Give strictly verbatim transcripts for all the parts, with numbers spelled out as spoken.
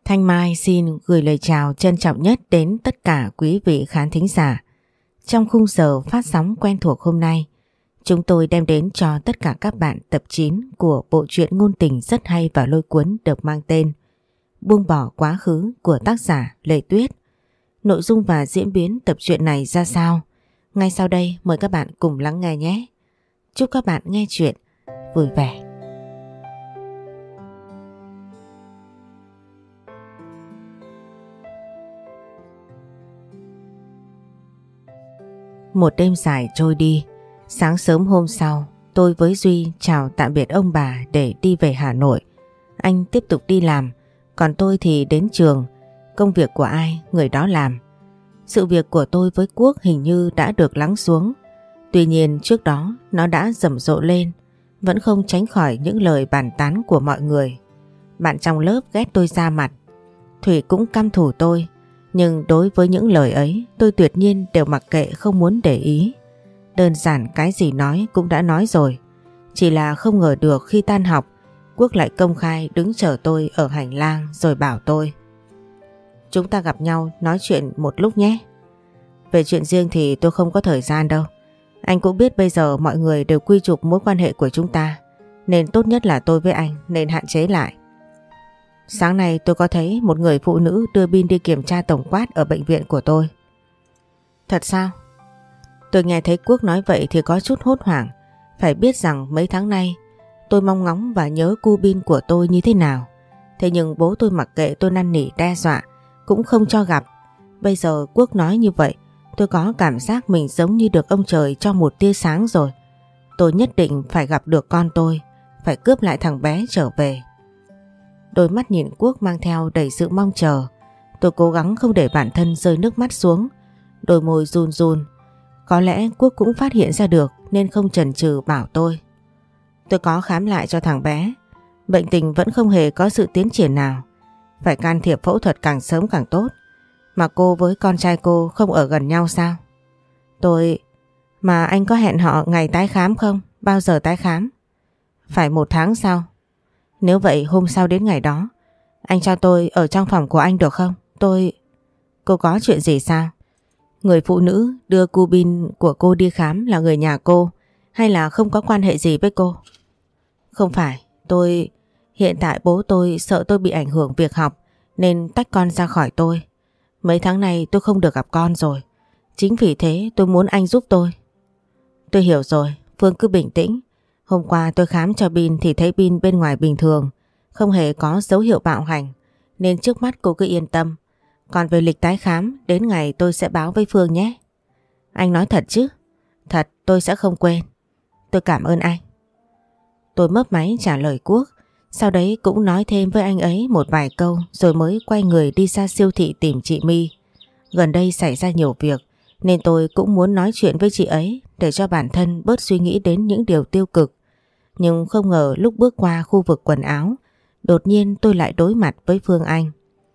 Thanh Mai xin gửi lời chào trân trọng nhất đến tất cả quý vị khán thính giả. Trong khung giờ phát sóng quen thuộc hôm nay, chúng tôi đem đến cho tất cả các bạn tập chín của bộ truyện ngôn tình rất hay và lôi cuốn được mang tên Buông bỏ quá khứ của tác giả Lệ Tuyết. Nội dung và diễn biến tập truyện này ra sao? Ngay sau đây mời các bạn cùng lắng nghe nhé. Chúc các bạn nghe chuyện vui vẻ. Một đêm dài trôi đi, sáng sớm hôm sau, tôi với Duy chào tạm biệt ông bà để đi về Hà Nội. Anh tiếp tục đi làm, còn tôi thì đến trường. Công việc của ai, người đó làm. Sự việc của tôi với Quốc hình như đã được lắng xuống. Tuy nhiên trước đó nó đã rầm rộ lên, vẫn không tránh khỏi những lời bàn tán của mọi người. Bạn trong lớp ghét tôi ra mặt, Thủy cũng căm thù tôi. Nhưng đối với những lời ấy tôi tuyệt nhiên đều mặc kệ, không muốn để ý. Đơn giản cái gì nói cũng đã nói rồi. Chỉ là không ngờ được khi tan học, Quốc lại công khai đứng chờ tôi ở hành lang rồi bảo tôi: chúng ta gặp nhau nói chuyện một lúc nhé. Về chuyện riêng thì tôi không có thời gian đâu. Anh cũng biết bây giờ mọi người đều quy chụp mối quan hệ của chúng ta, nên tốt nhất là tôi với anh nên hạn chế lại. Sáng nay tôi có thấy một người phụ nữ đưa Bin đi kiểm tra tổng quát ở bệnh viện của tôi. Thật sao? Tôi nghe thấy Quốc nói vậy thì có chút hốt hoảng. Phải biết rằng mấy tháng nay tôi mong ngóng và nhớ cu Bin của tôi như thế nào. Thế nhưng bố tôi mặc kệ, tôi năn nỉ đe dọa cũng không cho gặp. Bây giờ Quốc nói như vậy, tôi có cảm giác mình giống như được ông trời cho một tia sáng rồi. Tôi nhất định phải gặp được con tôi, phải cướp lại thằng bé trở về. Đôi mắt nhìn Quốc mang theo đầy sự mong chờ. Tôi cố gắng không để bản thân rơi nước mắt xuống. Đôi môi run run. Có lẽ Quốc cũng phát hiện ra được nên không chần chừ bảo tôi: tôi có khám lại cho thằng bé. Bệnh tình vẫn không hề có sự tiến triển nào. Phải can thiệp phẫu thuật càng sớm càng tốt. Mà cô với con trai cô không ở gần nhau sao? Tôi... Mà anh có hẹn họ ngày tái khám không? Bao giờ tái khám? Phải một tháng sau. Nếu vậy hôm sau đến ngày đó, anh cho tôi ở trong phòng của anh được không? Tôi... Cô có chuyện gì sao? Người phụ nữ đưa cu Bin của cô đi khám là người nhà cô hay là không có quan hệ gì với cô? Không phải, tôi... Hiện tại bố tôi sợ tôi bị ảnh hưởng việc học nên tách con ra khỏi tôi. Mấy tháng này tôi không được gặp con rồi. Chính vì thế tôi muốn anh giúp tôi. Tôi hiểu rồi, Phương cứ bình tĩnh. Hôm qua tôi khám cho Bin thì thấy Bin bên ngoài bình thường, không hề có dấu hiệu bạo hành, nên trước mắt cô cứ yên tâm. Còn về lịch tái khám, đến ngày tôi sẽ báo với Phương nhé. Anh nói thật chứ? Thật, tôi sẽ không quên. Tôi cảm ơn anh. Tôi mấp máy trả lời Quốc, sau đấy cũng nói thêm với anh ấy một vài câu rồi mới quay người đi ra siêu thị tìm chị My. Gần đây xảy ra nhiều việc nên tôi cũng muốn nói chuyện với chị ấy để cho bản thân bớt suy nghĩ đến những điều tiêu cực. Nhưng không ngờ lúc bước qua khu vực quần áo, đột nhiên tôi lại đối mặt với Phương Anh.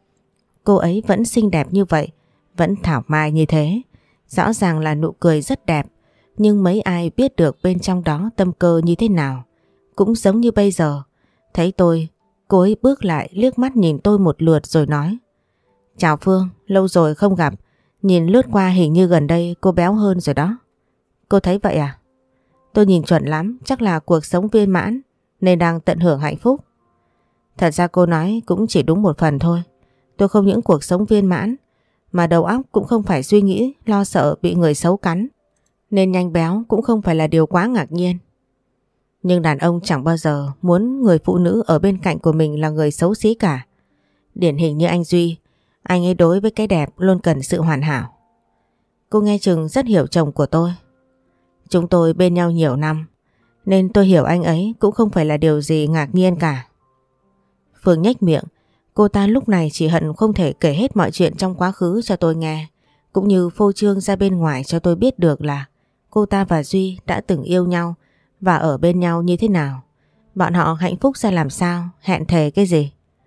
Cô ấy vẫn xinh đẹp như vậy, vẫn thảo mai như thế. Rõ ràng là nụ cười rất đẹp, nhưng mấy ai biết được bên trong đó tâm cơ như thế nào. Cũng giống như bây giờ, thấy tôi, cô ấy bước lại liếc mắt nhìn tôi một lượt rồi nói: chào Phương, lâu rồi không gặp. Nhìn lướt qua hình như gần đây cô béo hơn rồi đó. Cô thấy vậy à? Tôi nhìn chuẩn lắm, chắc là cuộc sống viên mãn nên đang tận hưởng hạnh phúc. Thật ra cô nói cũng chỉ đúng một phần thôi. Tôi không những cuộc sống viên mãn mà đầu óc cũng không phải suy nghĩ lo sợ bị người xấu cắn, nên nhanh béo cũng không phải là điều quá ngạc nhiên. Nhưng đàn ông chẳng bao giờ muốn người phụ nữ ở bên cạnh của mình là người xấu xí cả. Điển hình như anh Duy, anh ấy đối với cái đẹp luôn cần sự hoàn hảo. Cô nghe chừng rất hiểu chồng của tôi. Chúng tôi bên nhau nhiều năm nên tôi hiểu anh ấy cũng không phải là điều gì ngạc nhiên cả. Phương nhếch miệng. Cô ta lúc này chỉ hận không thể kể hết mọi chuyện trong quá khứ cho tôi nghe, cũng như phô trương ra bên ngoài cho tôi biết được là cô ta và Duy đã từng yêu nhau và ở bên nhau như thế nào. Bọn họ hạnh phúc ra làm sao, hẹn thề cái gì.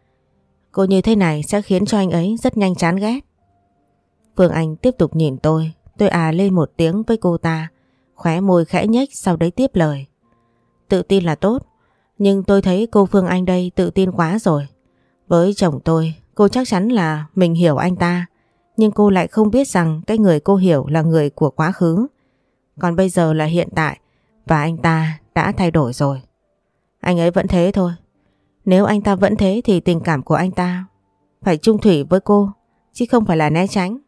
Cô như thế này sẽ khiến cho anh ấy rất nhanh chán ghét. Phương Anh tiếp tục nhìn tôi. Tôi à lên một tiếng với cô ta, khóe môi khẽ nhếch, sau đấy tiếp lời. Tự tin là tốt, nhưng tôi thấy cô Phương Anh đây tự tin quá rồi. Với chồng tôi, Cô chắc chắn là mình hiểu anh ta, nhưng cô lại không biết rằng cái người cô hiểu là người của quá khứ. Còn bây giờ là hiện tại và anh ta đã thay đổi rồi. Anh ấy vẫn thế thôi. Nếu anh ta vẫn thế thì tình cảm của anh ta phải chung thủy với cô, chứ không phải là né tránh.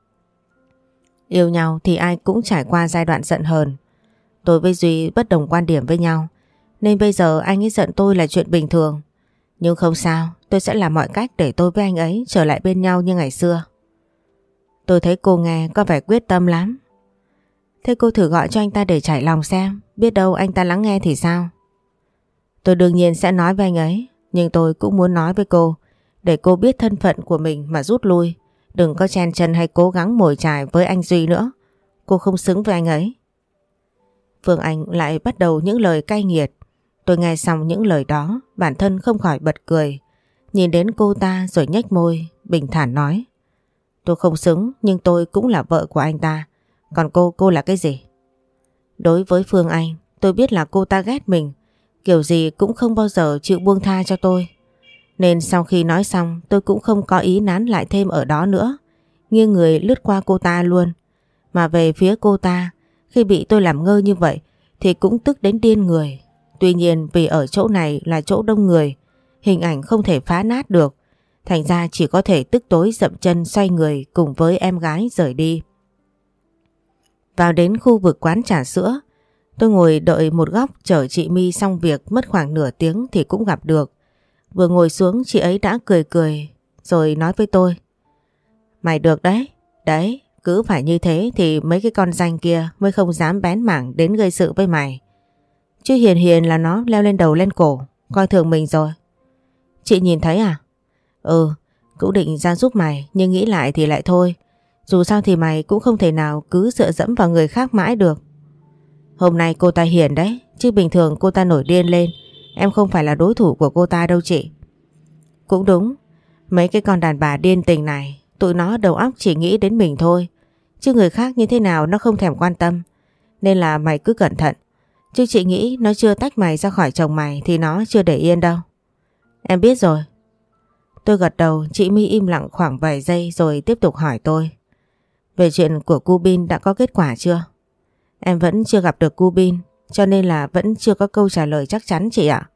Yêu nhau thì ai cũng trải qua giai đoạn giận hờn. Tôi với Duy bất đồng quan điểm với nhau, nên bây giờ anh ấy giận tôi là chuyện bình thường. Nhưng không sao, tôi sẽ làm mọi cách để tôi với anh ấy trở lại bên nhau như ngày xưa. Tôi thấy cô nghe có vẻ quyết tâm lắm. Thế cô thử gọi cho anh ta để trải lòng xem, biết đâu anh ta lắng nghe thì sao? Tôi đương nhiên sẽ nói với anh ấy, nhưng tôi cũng muốn nói với cô, để cô biết thân phận của mình mà rút lui. Đừng có chen chân hay cố gắng mồi chài với anh Duy nữa. Cô không xứng với anh ấy. Phương Anh lại bắt đầu những lời cay nghiệt. Tôi nghe xong những lời đó, bản thân không khỏi bật cười. Nhìn đến cô ta rồi nhếch môi, bình thản nói. Tôi không xứng, nhưng tôi cũng là vợ của anh ta. Còn cô, cô là cái gì? Đối với Phương Anh, tôi biết là cô ta ghét mình, kiểu gì cũng không bao giờ chịu buông tha cho tôi. Nên sau khi nói xong, tôi cũng không có ý nán lại thêm ở đó nữa, nghiêng người lướt qua cô ta luôn. Mà về phía cô ta, khi bị tôi làm ngơ như vậy thì cũng tức đến điên người. Tuy nhiên vì ở chỗ này là chỗ đông người, hình ảnh không thể phá nát được, thành ra chỉ có thể tức tối dậm chân xoay người cùng với em gái rời đi. Vào đến khu vực quán trà sữa, tôi ngồi đợi một góc chờ chị My xong việc mất khoảng nửa tiếng thì cũng gặp được. Vừa ngồi xuống chị ấy đã cười cười rồi nói với tôi. Mày được đấy, đấy, cứ phải như thế thì mấy cái con danh kia mới không dám bén mảng đến gây sự với mày. Chứ hiền hiền là nó leo lên đầu lên cổ, coi thường mình rồi. Chị nhìn thấy à? Ừ, cũng định ra giúp mày nhưng nghĩ lại thì lại thôi. Dù sao thì mày cũng không thể nào cứ dựa dẫm vào người khác mãi được. Hôm nay cô ta hiền đấy, chứ bình thường cô ta nổi điên lên, em không phải là đối thủ của cô ta đâu chị. Cũng đúng, mấy cái con đàn bà điên tình này, tụi nó đầu óc chỉ nghĩ đến mình thôi, chứ người khác như thế nào nó không thèm quan tâm. Nên là mày cứ cẩn thận, chứ chị nghĩ nó chưa tách mày ra khỏi chồng mày thì nó chưa để yên đâu. Em biết rồi. Tôi gật đầu, chị My im lặng khoảng vài giây rồi tiếp tục hỏi tôi. Về chuyện của cu Bin đã có kết quả chưa? Em vẫn chưa gặp được cu Bin, cho nên là vẫn chưa có câu trả lời chắc chắn chị ạ.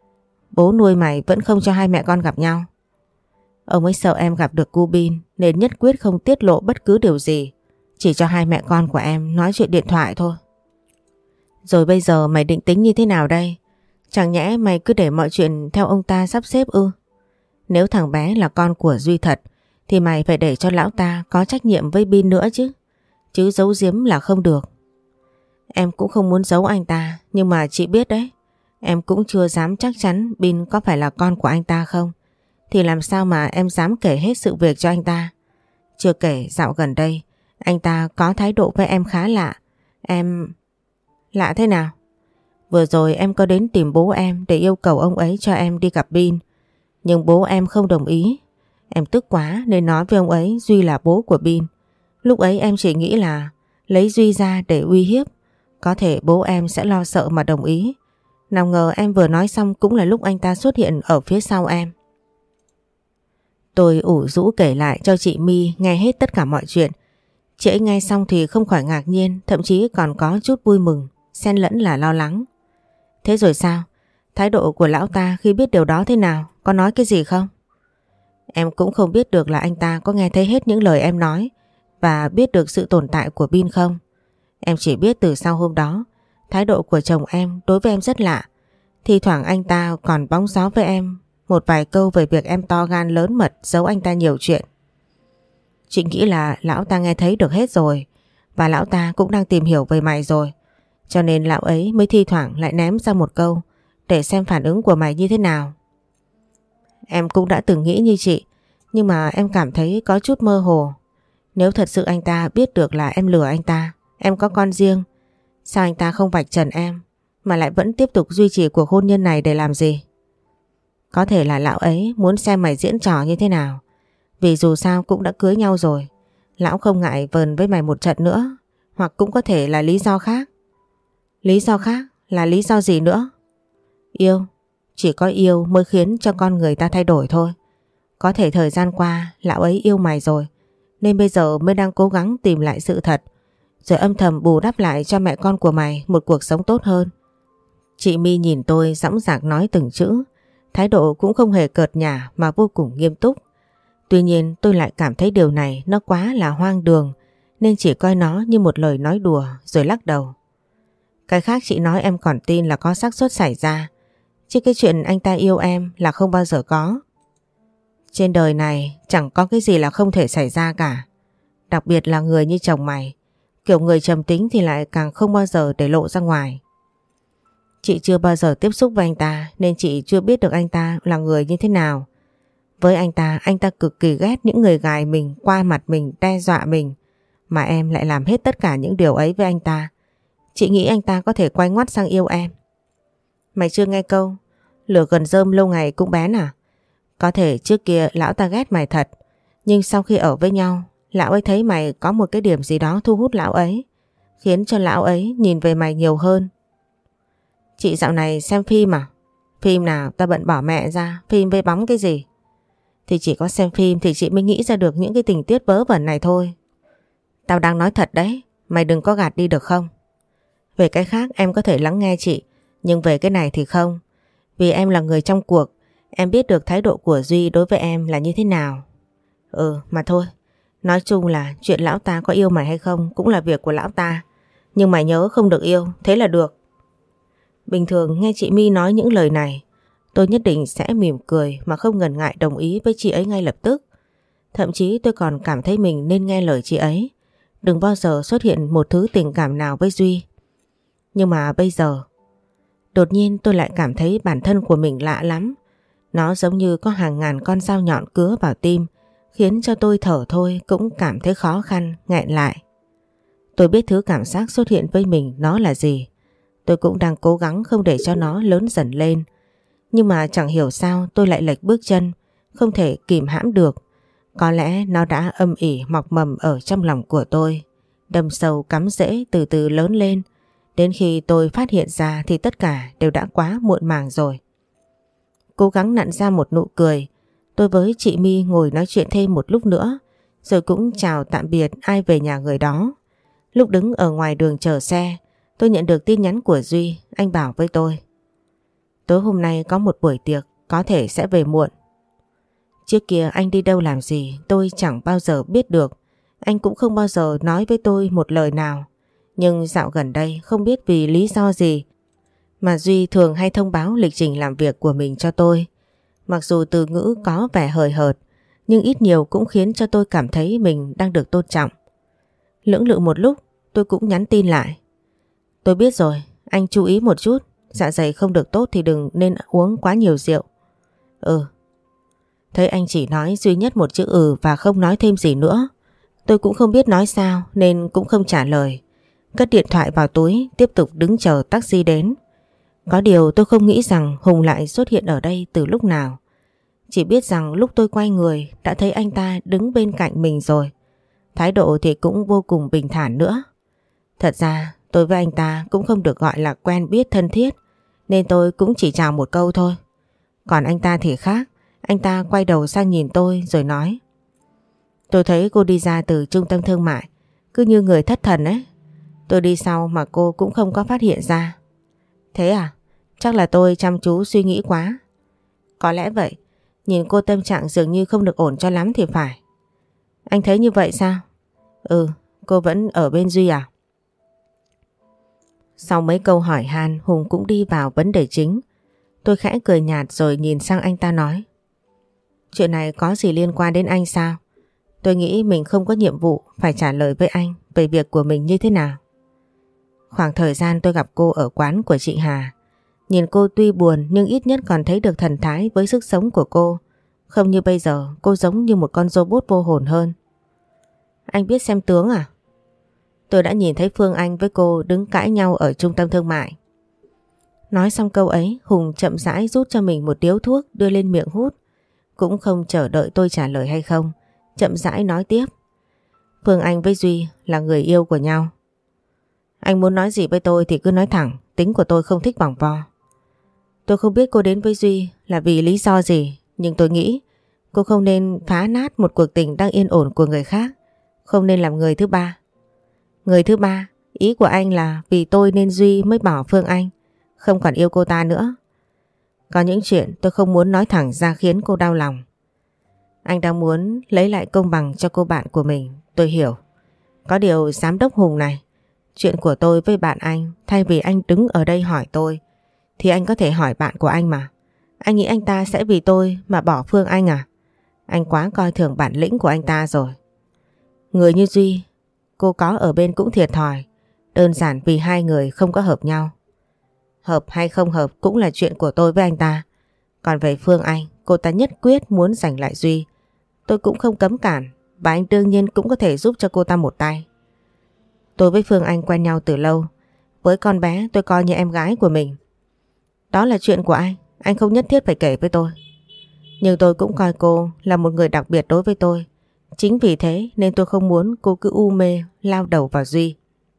Bố nuôi mày vẫn không cho hai mẹ con gặp nhau. Ông ấy sợ em gặp được cu Bin nên nhất quyết không tiết lộ bất cứ điều gì, chỉ cho hai mẹ con của em nói chuyện điện thoại thôi. Rồi bây giờ mày định tính như thế nào đây? Chẳng nhẽ mày cứ để mọi chuyện theo ông ta sắp xếp ư? Nếu thằng bé là con của Duy thật thì mày phải để cho lão ta có trách nhiệm với Bin nữa chứ. Chứ giấu giếm là không được. Em cũng không muốn giấu anh ta, nhưng mà chị biết đấy, em cũng chưa dám chắc chắn Bin có phải là con của anh ta không. Thì làm sao mà em dám kể hết sự việc cho anh ta. Chưa kể dạo gần đây anh ta có thái độ với em khá lạ. Em... Lạ thế nào? Vừa rồi em có đến tìm bố em để yêu cầu ông ấy cho em đi gặp Bin, nhưng bố em không đồng ý. Em tức quá nên nói với ông ấy Duy là bố của Bin. Lúc ấy em chỉ nghĩ là lấy Duy ra để uy hiếp, có thể bố em sẽ lo sợ mà đồng ý. Nào ngờ em vừa nói xong cũng là lúc anh ta xuất hiện ở phía sau em. Tôi ủ rũ kể lại cho chị My nghe hết tất cả mọi chuyện. Chị ấy nghe xong thì không khỏi ngạc nhiên, thậm chí còn có chút vui mừng, xen lẫn là lo lắng. Thế rồi sao? Thái độ của lão ta khi biết điều đó thế nào? Có nói cái gì không? Em cũng không biết được là anh ta có nghe thấy hết những lời em nói và biết được sự tồn tại của Bin không. Em chỉ biết từ sau hôm đó, thái độ của chồng em đối với em rất lạ. Thi thoảng anh ta còn bóng gió với em một vài câu về việc em to gan lớn mật giấu anh ta nhiều chuyện. Chị nghĩ là lão ta nghe thấy được hết rồi, và lão ta cũng đang tìm hiểu về mày rồi. Cho nên lão ấy mới thi thoảng lại ném ra một câu để xem phản ứng của mày như thế nào. Em cũng đã từng nghĩ như chị, nhưng mà em cảm thấy có chút mơ hồ. Nếu thật sự anh ta biết được là em lừa anh ta, em có con riêng, sao anh ta không vạch trần em mà lại vẫn tiếp tục duy trì cuộc hôn nhân này để làm gì? Có thể là lão ấy muốn xem mày diễn trò như thế nào, vì dù sao cũng đã cưới nhau rồi. Lão không ngại vờn với mày một trận nữa. Hoặc cũng có thể là lý do khác. Lý do khác là lý do gì nữa? Yêu. Chỉ có yêu mới khiến cho con người ta thay đổi thôi. có thể thời gian qua lão ấy yêu mày rồi, nên bây giờ mới đang cố gắng tìm lại sự thật, rồi âm thầm bù đắp lại cho mẹ con của mày một cuộc sống tốt hơn. Chị My nhìn tôi dõng dạc nói từng chữ, thái độ cũng không hề cợt nhả mà vô cùng nghiêm túc. Tuy nhiên tôi lại cảm thấy điều này nó quá là hoang đường, nên chỉ coi nó như một lời nói đùa rồi lắc đầu. Cái khác chị nói em còn tin là có xác suất xảy ra, chứ cái chuyện anh ta yêu em là không bao giờ có. Trên đời này chẳng có cái gì là không thể xảy ra cả. Đặc biệt là người như chồng mày, kiểu người trầm tính thì lại càng không bao giờ để lộ ra ngoài. Chị chưa bao giờ tiếp xúc với anh ta nên chị chưa biết được anh ta là người như thế nào. Với anh ta, anh ta cực kỳ ghét những người gài mình, qua mặt mình, đe dọa mình. Mà em lại làm hết tất cả những điều ấy với anh ta. Chị nghĩ anh ta có thể quay ngoắt sang yêu em. Mày chưa nghe câu lửa gần rơm lâu ngày cũng bén à? Có thể trước kia lão ta ghét mày thật, nhưng sau khi ở với nhau, lão ấy thấy mày có một cái điểm gì đó thu hút lão ấy, khiến cho lão ấy nhìn về mày nhiều hơn. Chị dạo này xem phim à? Phim nào ta bận bỏ mẹ ra, phim với bóng cái gì? Thì chỉ có xem phim thì chị mới nghĩ ra được những cái tình tiết vớ vẩn này thôi. Tao đang nói thật đấy, mày đừng có gạt đi được không? Về cái khác em có thể lắng nghe chị, nhưng về cái này thì không. Vì em là người trong cuộc, em biết được thái độ của Duy đối với em là như thế nào. Ừ mà thôi, nói chung là chuyện lão ta có yêu mày hay không cũng là việc của lão ta. Nhưng mày nhớ không được yêu, thế là được. Bình thường nghe chị My nói những lời này, tôi nhất định sẽ mỉm cười mà không ngần ngại đồng ý với chị ấy ngay lập tức. Thậm chí tôi còn cảm thấy mình nên nghe lời chị ấy, đừng bao giờ xuất hiện một thứ tình cảm nào với Duy. Nhưng mà bây giờ, đột nhiên tôi lại cảm thấy bản thân của mình lạ lắm. Nó giống như có hàng ngàn con dao nhọn cứa vào tim, khiến cho tôi thở thôi cũng cảm thấy khó khăn, nghẹn lại. Tôi biết thứ cảm giác xuất hiện với mình nó là gì. Tôi cũng đang cố gắng không để cho nó lớn dần lên. Nhưng mà chẳng hiểu sao tôi lại lệch bước chân, không thể kìm hãm được. Có lẽ nó đã âm ỉ mọc mầm ở trong lòng của tôi, đâm sâu cắm rễ từ từ lớn lên. Đến khi tôi phát hiện ra thì tất cả đều đã quá muộn màng rồi. Cố gắng nặn ra một nụ cười, tôi với chị My ngồi nói chuyện thêm một lúc nữa, rồi cũng chào tạm biệt ai về nhà người đó. Lúc đứng ở ngoài đường chờ xe, tôi nhận được tin nhắn của Duy. Anh bảo với tôi: tối hôm nay có một buổi tiệc, có thể sẽ về muộn. Trước kia anh đi đâu làm gì tôi chẳng bao giờ biết được. Anh cũng không bao giờ nói với tôi một lời nào. Nhưng dạo gần đây không biết vì lý do gì mà Duy thường hay thông báo lịch trình làm việc của mình cho tôi. Mặc dù từ ngữ có vẻ hời hợt, nhưng ít nhiều cũng khiến cho tôi cảm thấy mình đang được tôn trọng. Lưỡng lự một lúc, tôi cũng nhắn tin lại: tôi biết rồi, anh chú ý một chút, dạ dày không được tốt thì đừng nên uống quá nhiều rượu. Ừ. Thấy anh chỉ nói duy nhất một chữ ừ và không nói thêm gì nữa, tôi cũng không biết nói sao nên cũng không trả lời. Cất điện thoại vào túi, tiếp tục đứng chờ taxi đến. Có điều tôi không nghĩ rằng Hùng lại xuất hiện ở đây từ lúc nào. Chỉ biết rằng lúc tôi quay người đã thấy anh ta đứng bên cạnh mình rồi. Thái độ thì cũng vô cùng bình thản nữa. Thật ra tôi với anh ta cũng không được gọi là quen biết thân thiết, nên tôi cũng chỉ chào một câu thôi. Còn anh ta thì khác. Anh ta quay đầu sang nhìn tôi rồi nói: tôi thấy cô đi ra từ trung tâm thương mại, cứ như người thất thần ấy. Tôi đi sau mà cô cũng không có phát hiện ra. Thế à? Chắc là tôi chăm chú suy nghĩ quá. Có lẽ vậy. Nhìn cô tâm trạng dường như không được ổn cho lắm thì phải. Anh thấy như vậy sao? Ừ, cô vẫn ở bên Duy à? Sau mấy câu hỏi han, Hùng cũng đi vào vấn đề chính. Tôi khẽ cười nhạt rồi nhìn sang anh ta nói: chuyện này có gì liên quan đến anh sao? Tôi nghĩ mình không có nhiệm vụ phải trả lời với anh về việc của mình như thế nào. Khoảng thời gian tôi gặp cô ở quán của chị Hà, nhìn cô tuy buồn nhưng ít nhất còn thấy được thần thái với sức sống của cô. Không như bây giờ, cô giống như một con robot vô hồn hơn. Anh biết xem tướng à? Tôi đã nhìn thấy Phương Anh với cô đứng cãi nhau ở trung tâm thương mại. Nói xong câu ấy, Hùng chậm rãi rút cho mình một điếu thuốc đưa lên miệng hút. Cũng không chờ đợi tôi trả lời hay không, chậm rãi nói tiếp: Phương Anh với Duy là người yêu của nhau. Anh muốn nói gì với tôi thì cứ nói thẳng, tính của tôi không thích vòng vo. Tôi không biết cô đến với Duy là vì lý do gì, nhưng tôi nghĩ Cô không nên phá nát một cuộc tình đang yên ổn của người khác. Không nên làm người thứ ba. Người thứ ba, ý của anh là vì tôi nên Duy mới bỏ Phương Anh, không còn yêu cô ta nữa. Có những chuyện tôi không muốn nói thẳng ra khiến cô đau lòng. Anh đang muốn lấy lại công bằng cho cô bạn của mình, tôi hiểu. Có điều giám đốc Hùng này, chuyện của tôi với bạn anh, thay vì anh đứng ở đây hỏi tôi, thì anh có thể hỏi bạn của anh mà. Anh nghĩ anh ta sẽ vì tôi mà bỏ Phương Anh à? Anh quá coi thường bản lĩnh của anh ta rồi. Người như Duy, cô có ở bên cũng thiệt thòi. Đơn giản vì hai người không có hợp nhau. Hợp hay không hợp cũng là chuyện của tôi với anh ta. Còn về Phương Anh, cô ta nhất quyết muốn giành lại Duy. Tôi cũng không cấm cản, và anh đương nhiên cũng có thể giúp cho cô ta một tay. Tôi với Phương Anh quen nhau từ lâu. Với con bé tôi coi như em gái của mình. Đó là chuyện của anh, anh không nhất thiết phải kể với tôi. Nhưng tôi cũng coi cô là một người đặc biệt đối với tôi. Chính vì thế nên tôi không muốn cô cứ u mê lao đầu vào Duy.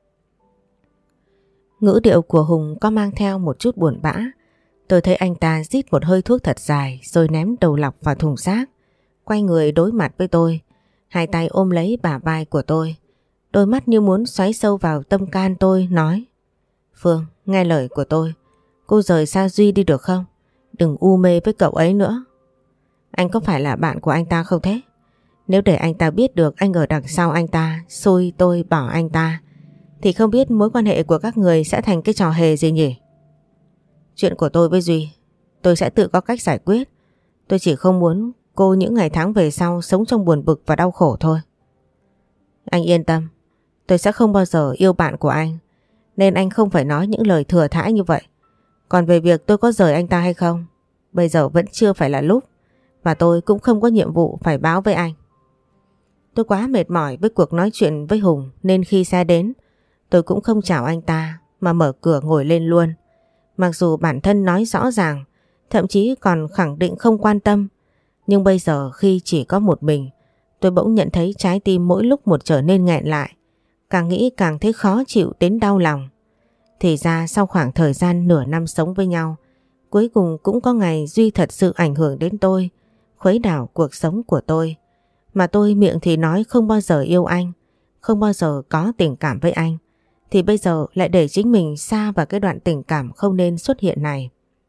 Ngữ điệu của Hùng có mang theo một chút buồn bã. Tôi thấy anh ta rít một hơi thuốc thật dài rồi ném đầu lọc vào thùng rác. Quay người đối mặt với tôi, hai tay ôm lấy bả vai của tôi. Đôi mắt như muốn xoáy sâu vào tâm can tôi, nói: Phương, nghe lời của tôi, cô rời xa Duy đi được không? Đừng u mê với cậu ấy nữa. Anh có phải là bạn của anh ta không thế? Nếu để anh ta biết được anh ở đằng sau anh ta, xui tôi bỏ anh ta, thì không biết mối quan hệ của các người sẽ thành cái trò hề gì nhỉ? Chuyện của tôi với Duy, tôi sẽ tự có cách giải quyết. Tôi chỉ không muốn cô những ngày tháng về sau sống trong buồn bực và đau khổ thôi. Anh yên tâm, tôi sẽ không bao giờ yêu bạn của anh, nên anh không phải nói những lời thừa thãi như vậy. Còn về việc tôi có rời anh ta hay không, bây giờ vẫn chưa phải là lúc, và tôi cũng không có nhiệm vụ phải báo với anh. Tôi quá mệt mỏi với cuộc nói chuyện với Hùng nên khi xe đến, tôi cũng không chào anh ta mà mở cửa ngồi lên luôn. Mặc dù bản thân nói rõ ràng, thậm chí còn khẳng định không quan tâm, nhưng bây giờ khi chỉ có một mình, tôi bỗng nhận thấy trái tim mỗi lúc một trở nên nghẹn lại. Càng nghĩ càng thấy khó chịu đến đau lòng. Thì ra sau khoảng thời gian nửa năm sống với nhau, cuối cùng cũng có ngày Duy thật sự ảnh hưởng đến tôi, khuấy đảo cuộc sống của tôi. Mà tôi miệng thì nói không bao giờ yêu anh, không bao giờ có tình cảm với anh, thì bây giờ lại để chính mình sa vào cái đoạn tình cảm không nên xuất hiện này.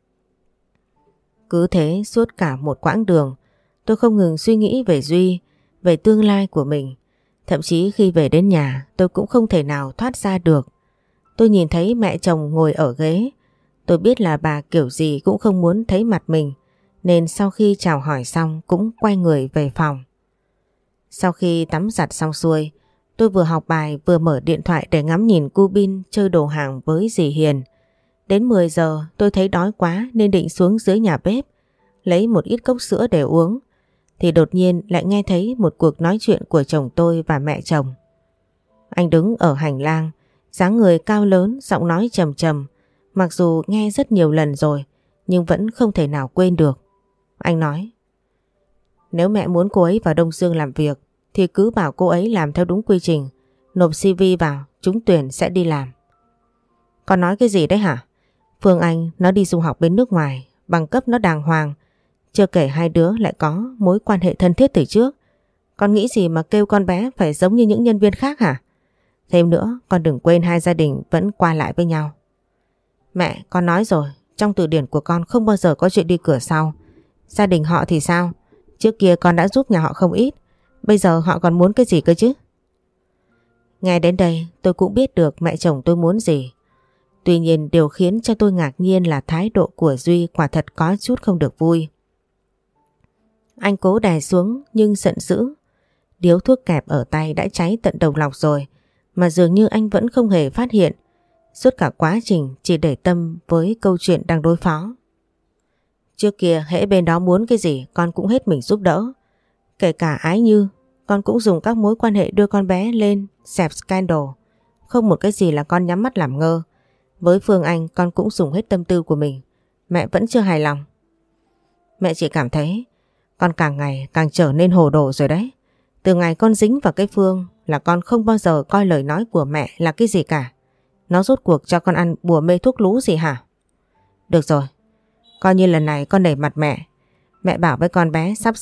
Cứ thế suốt cả một quãng đường, tôi không ngừng suy nghĩ về Duy, về tương lai của mình. Thậm chí khi về đến nhà, tôi cũng không thể nào thoát ra được. Tôi nhìn thấy mẹ chồng ngồi ở ghế. Tôi biết là bà kiểu gì cũng không muốn thấy mặt mình, nên sau khi chào hỏi xong cũng quay người về phòng. Sau khi tắm giặt xong xuôi, tôi vừa học bài vừa mở điện thoại để ngắm nhìn cu bin chơi đồ hàng với dì Hiền. Đến mười giờ tôi thấy đói quá nên định xuống dưới nhà bếp lấy một ít cốc sữa để uống, thì đột nhiên lại nghe thấy một cuộc nói chuyện của chồng tôi và mẹ chồng. Anh đứng ở hành lang, dáng người cao lớn, giọng nói trầm trầm, mặc dù nghe rất nhiều lần rồi nhưng vẫn không thể nào quên được. Anh nói: Nếu mẹ muốn cô ấy vào Đông Dương làm việc thì cứ bảo cô ấy làm theo đúng quy trình, nộp xê vê vào, trúng tuyển sẽ đi làm. Con nói cái gì đấy hả? Phương Anh nó đi du học bên nước ngoài, bằng cấp nó đàng hoàng, chưa kể hai đứa lại có mối quan hệ thân thiết từ trước. Con nghĩ gì mà kêu con bé phải giống như những nhân viên khác hả? Thêm nữa, con đừng quên hai gia đình vẫn qua lại với nhau. Mẹ, con nói rồi, trong từ điển của con không bao giờ có chuyện đi cửa sau. Gia đình họ thì sao? Trước kia con đã giúp nhà họ không ít, bây giờ họ còn muốn cái gì cơ chứ? Nghe đến đây tôi cũng biết được mẹ chồng tôi muốn gì. Tuy nhiên điều khiến cho tôi ngạc nhiên là thái độ của Duy quả thật có chút không được vui. Anh cố đè xuống nhưng giận dữ. Điếu thuốc kẹp ở tay đã cháy tận đầu lọc rồi, mà dường như anh vẫn không hề phát hiện. Suốt cả quá trình chỉ để tâm với câu chuyện đang đối phó. Trước kia hễ bên đó muốn cái gì con cũng hết mình giúp đỡ. Kể cả Ái Như, con cũng dùng các mối quan hệ đưa con bé lên dẹp scandal. Không một cái gì là con nhắm mắt làm ngơ. Với Phương Anh con cũng dùng hết tâm tư của mình. Mẹ vẫn chưa hài lòng. Mẹ chỉ cảm thấy con càng ngày càng trở nên hồ đồ rồi đấy. Từ ngày con dính vào cái Phương là con không bao giờ coi lời nói của mẹ là cái gì cả. Nó rốt cuộc cho con ăn bùa mê thuốc lú gì hả? Được rồi, coi như lần này con nể mặt mẹ. Mẹ bảo với con bé sắp xếp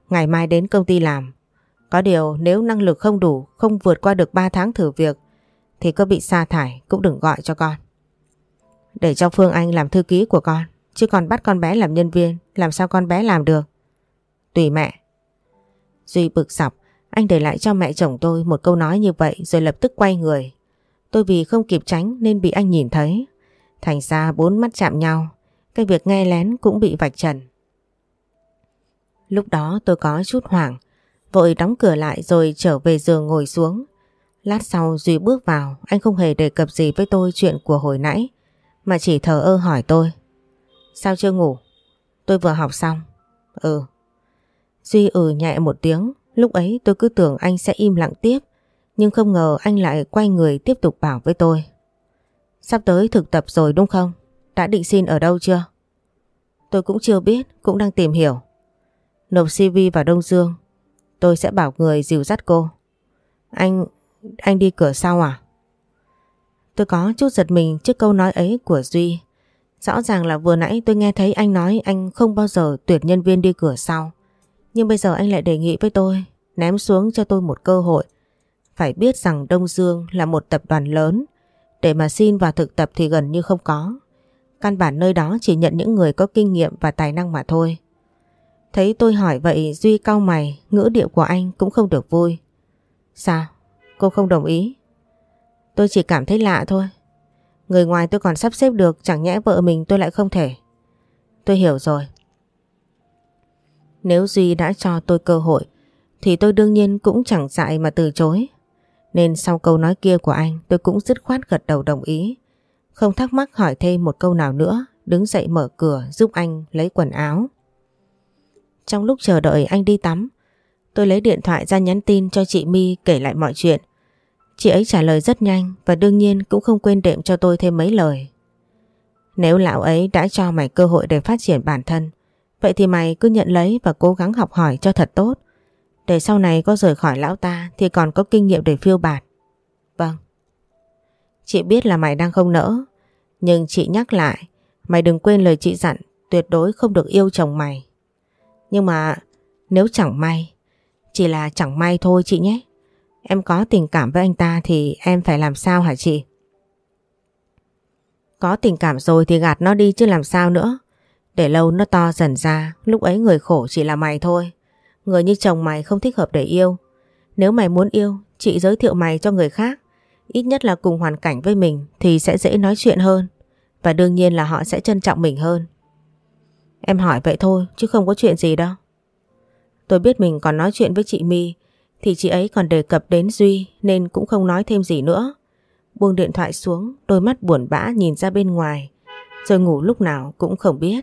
ngày mai đến công ty làm. Có điều nếu năng lực không đủ, không vượt qua được ba tháng thử việc thì có bị sa thải cũng đừng gọi cho con. Để cho Phương Anh làm thư ký của con, chứ còn bắt con bé làm nhân viên, làm sao con bé làm được? Tùy mẹ. Duy bực dọc, anh để lại cho mẹ chồng tôi một câu nói như vậy rồi lập tức quay người. Tôi vì không kịp tránh nên bị anh nhìn thấy. Thành ra bốn mắt chạm nhau, cái việc nghe lén cũng bị vạch trần. Lúc đó tôi có chút hoảng, vội đóng cửa lại rồi trở về giường ngồi xuống. Lát sau Duy bước vào, anh không hề đề cập gì với tôi chuyện của hồi nãy, mà chỉ thờ ơ hỏi tôi. Sao chưa ngủ? Tôi vừa học xong. Ừ. Duy ừ nhẹ một tiếng, lúc ấy tôi cứ tưởng anh sẽ im lặng tiếp, nhưng không ngờ anh lại quay người tiếp tục bảo với tôi. Sắp tới thực tập rồi đúng không? Đã định xin ở đâu chưa? Tôi cũng chưa biết, cũng đang tìm hiểu. Nộp xê vê vào Đông Dương, tôi sẽ bảo người dìu dắt cô. Anh... anh đi cửa sau à? Tôi có chút giật mình trước câu nói ấy của Duy. Rõ ràng là vừa nãy tôi nghe thấy anh nói anh không bao giờ tuyển nhân viên đi cửa sau. Nhưng bây giờ anh lại đề nghị với tôi, ném xuống cho tôi một cơ hội. Phải biết rằng Đông Dương là một tập đoàn lớn, để mà xin vào thực tập thì gần như không có. Căn bản nơi đó chỉ nhận những người có kinh nghiệm và tài năng mà thôi. Thấy tôi hỏi vậy Duy cau mày, ngữ điệu của anh cũng không được vui. Sao? Cô không đồng ý? Tôi chỉ cảm thấy lạ thôi. Người ngoài tôi còn sắp xếp được, chẳng nhẽ vợ mình tôi lại không thể. Tôi hiểu rồi. Nếu Duy đã cho tôi cơ hội thì tôi đương nhiên cũng chẳng dại mà từ chối. Nên sau câu nói kia của anh tôi cũng dứt khoát gật đầu đồng ý. Không thắc mắc hỏi thêm một câu nào nữa, đứng dậy mở cửa giúp anh lấy quần áo. Trong lúc chờ đợi anh đi tắm, tôi lấy điện thoại ra nhắn tin cho chị My kể lại mọi chuyện. Chị ấy trả lời rất nhanh và đương nhiên cũng không quên đệm cho tôi thêm mấy lời. Nếu lão ấy đã cho mày cơ hội để phát triển bản thân, vậy thì mày cứ nhận lấy và cố gắng học hỏi cho thật tốt. Để sau này có rời khỏi lão ta thì còn có kinh nghiệm để phiêu bạt. Vâng. Chị biết là mày đang không nỡ, nhưng chị nhắc lại, mày đừng quên lời chị dặn, tuyệt đối không được yêu chồng mày. Nhưng mà nếu chẳng may, chỉ là chẳng may thôi chị nhé. Em có tình cảm với anh ta thì em phải làm sao hả chị? Có tình cảm rồi thì gạt nó đi chứ làm sao nữa. Để lâu nó to dần ra, lúc ấy người khổ chỉ là mày thôi. Người như chồng mày không thích hợp để yêu. Nếu mày muốn yêu, chị giới thiệu mày cho người khác. Ít nhất là cùng hoàn cảnh với mình thì sẽ dễ nói chuyện hơn. Và đương nhiên là họ sẽ trân trọng mình hơn. Em hỏi vậy thôi chứ không có chuyện gì đâu. Tôi biết mình còn nói chuyện với chị My thì chị ấy còn đề cập đến Duy nên cũng không nói thêm gì nữa. Buông điện thoại xuống, đôi mắt buồn bã nhìn ra bên ngoài, rồi ngủ lúc nào cũng không biết.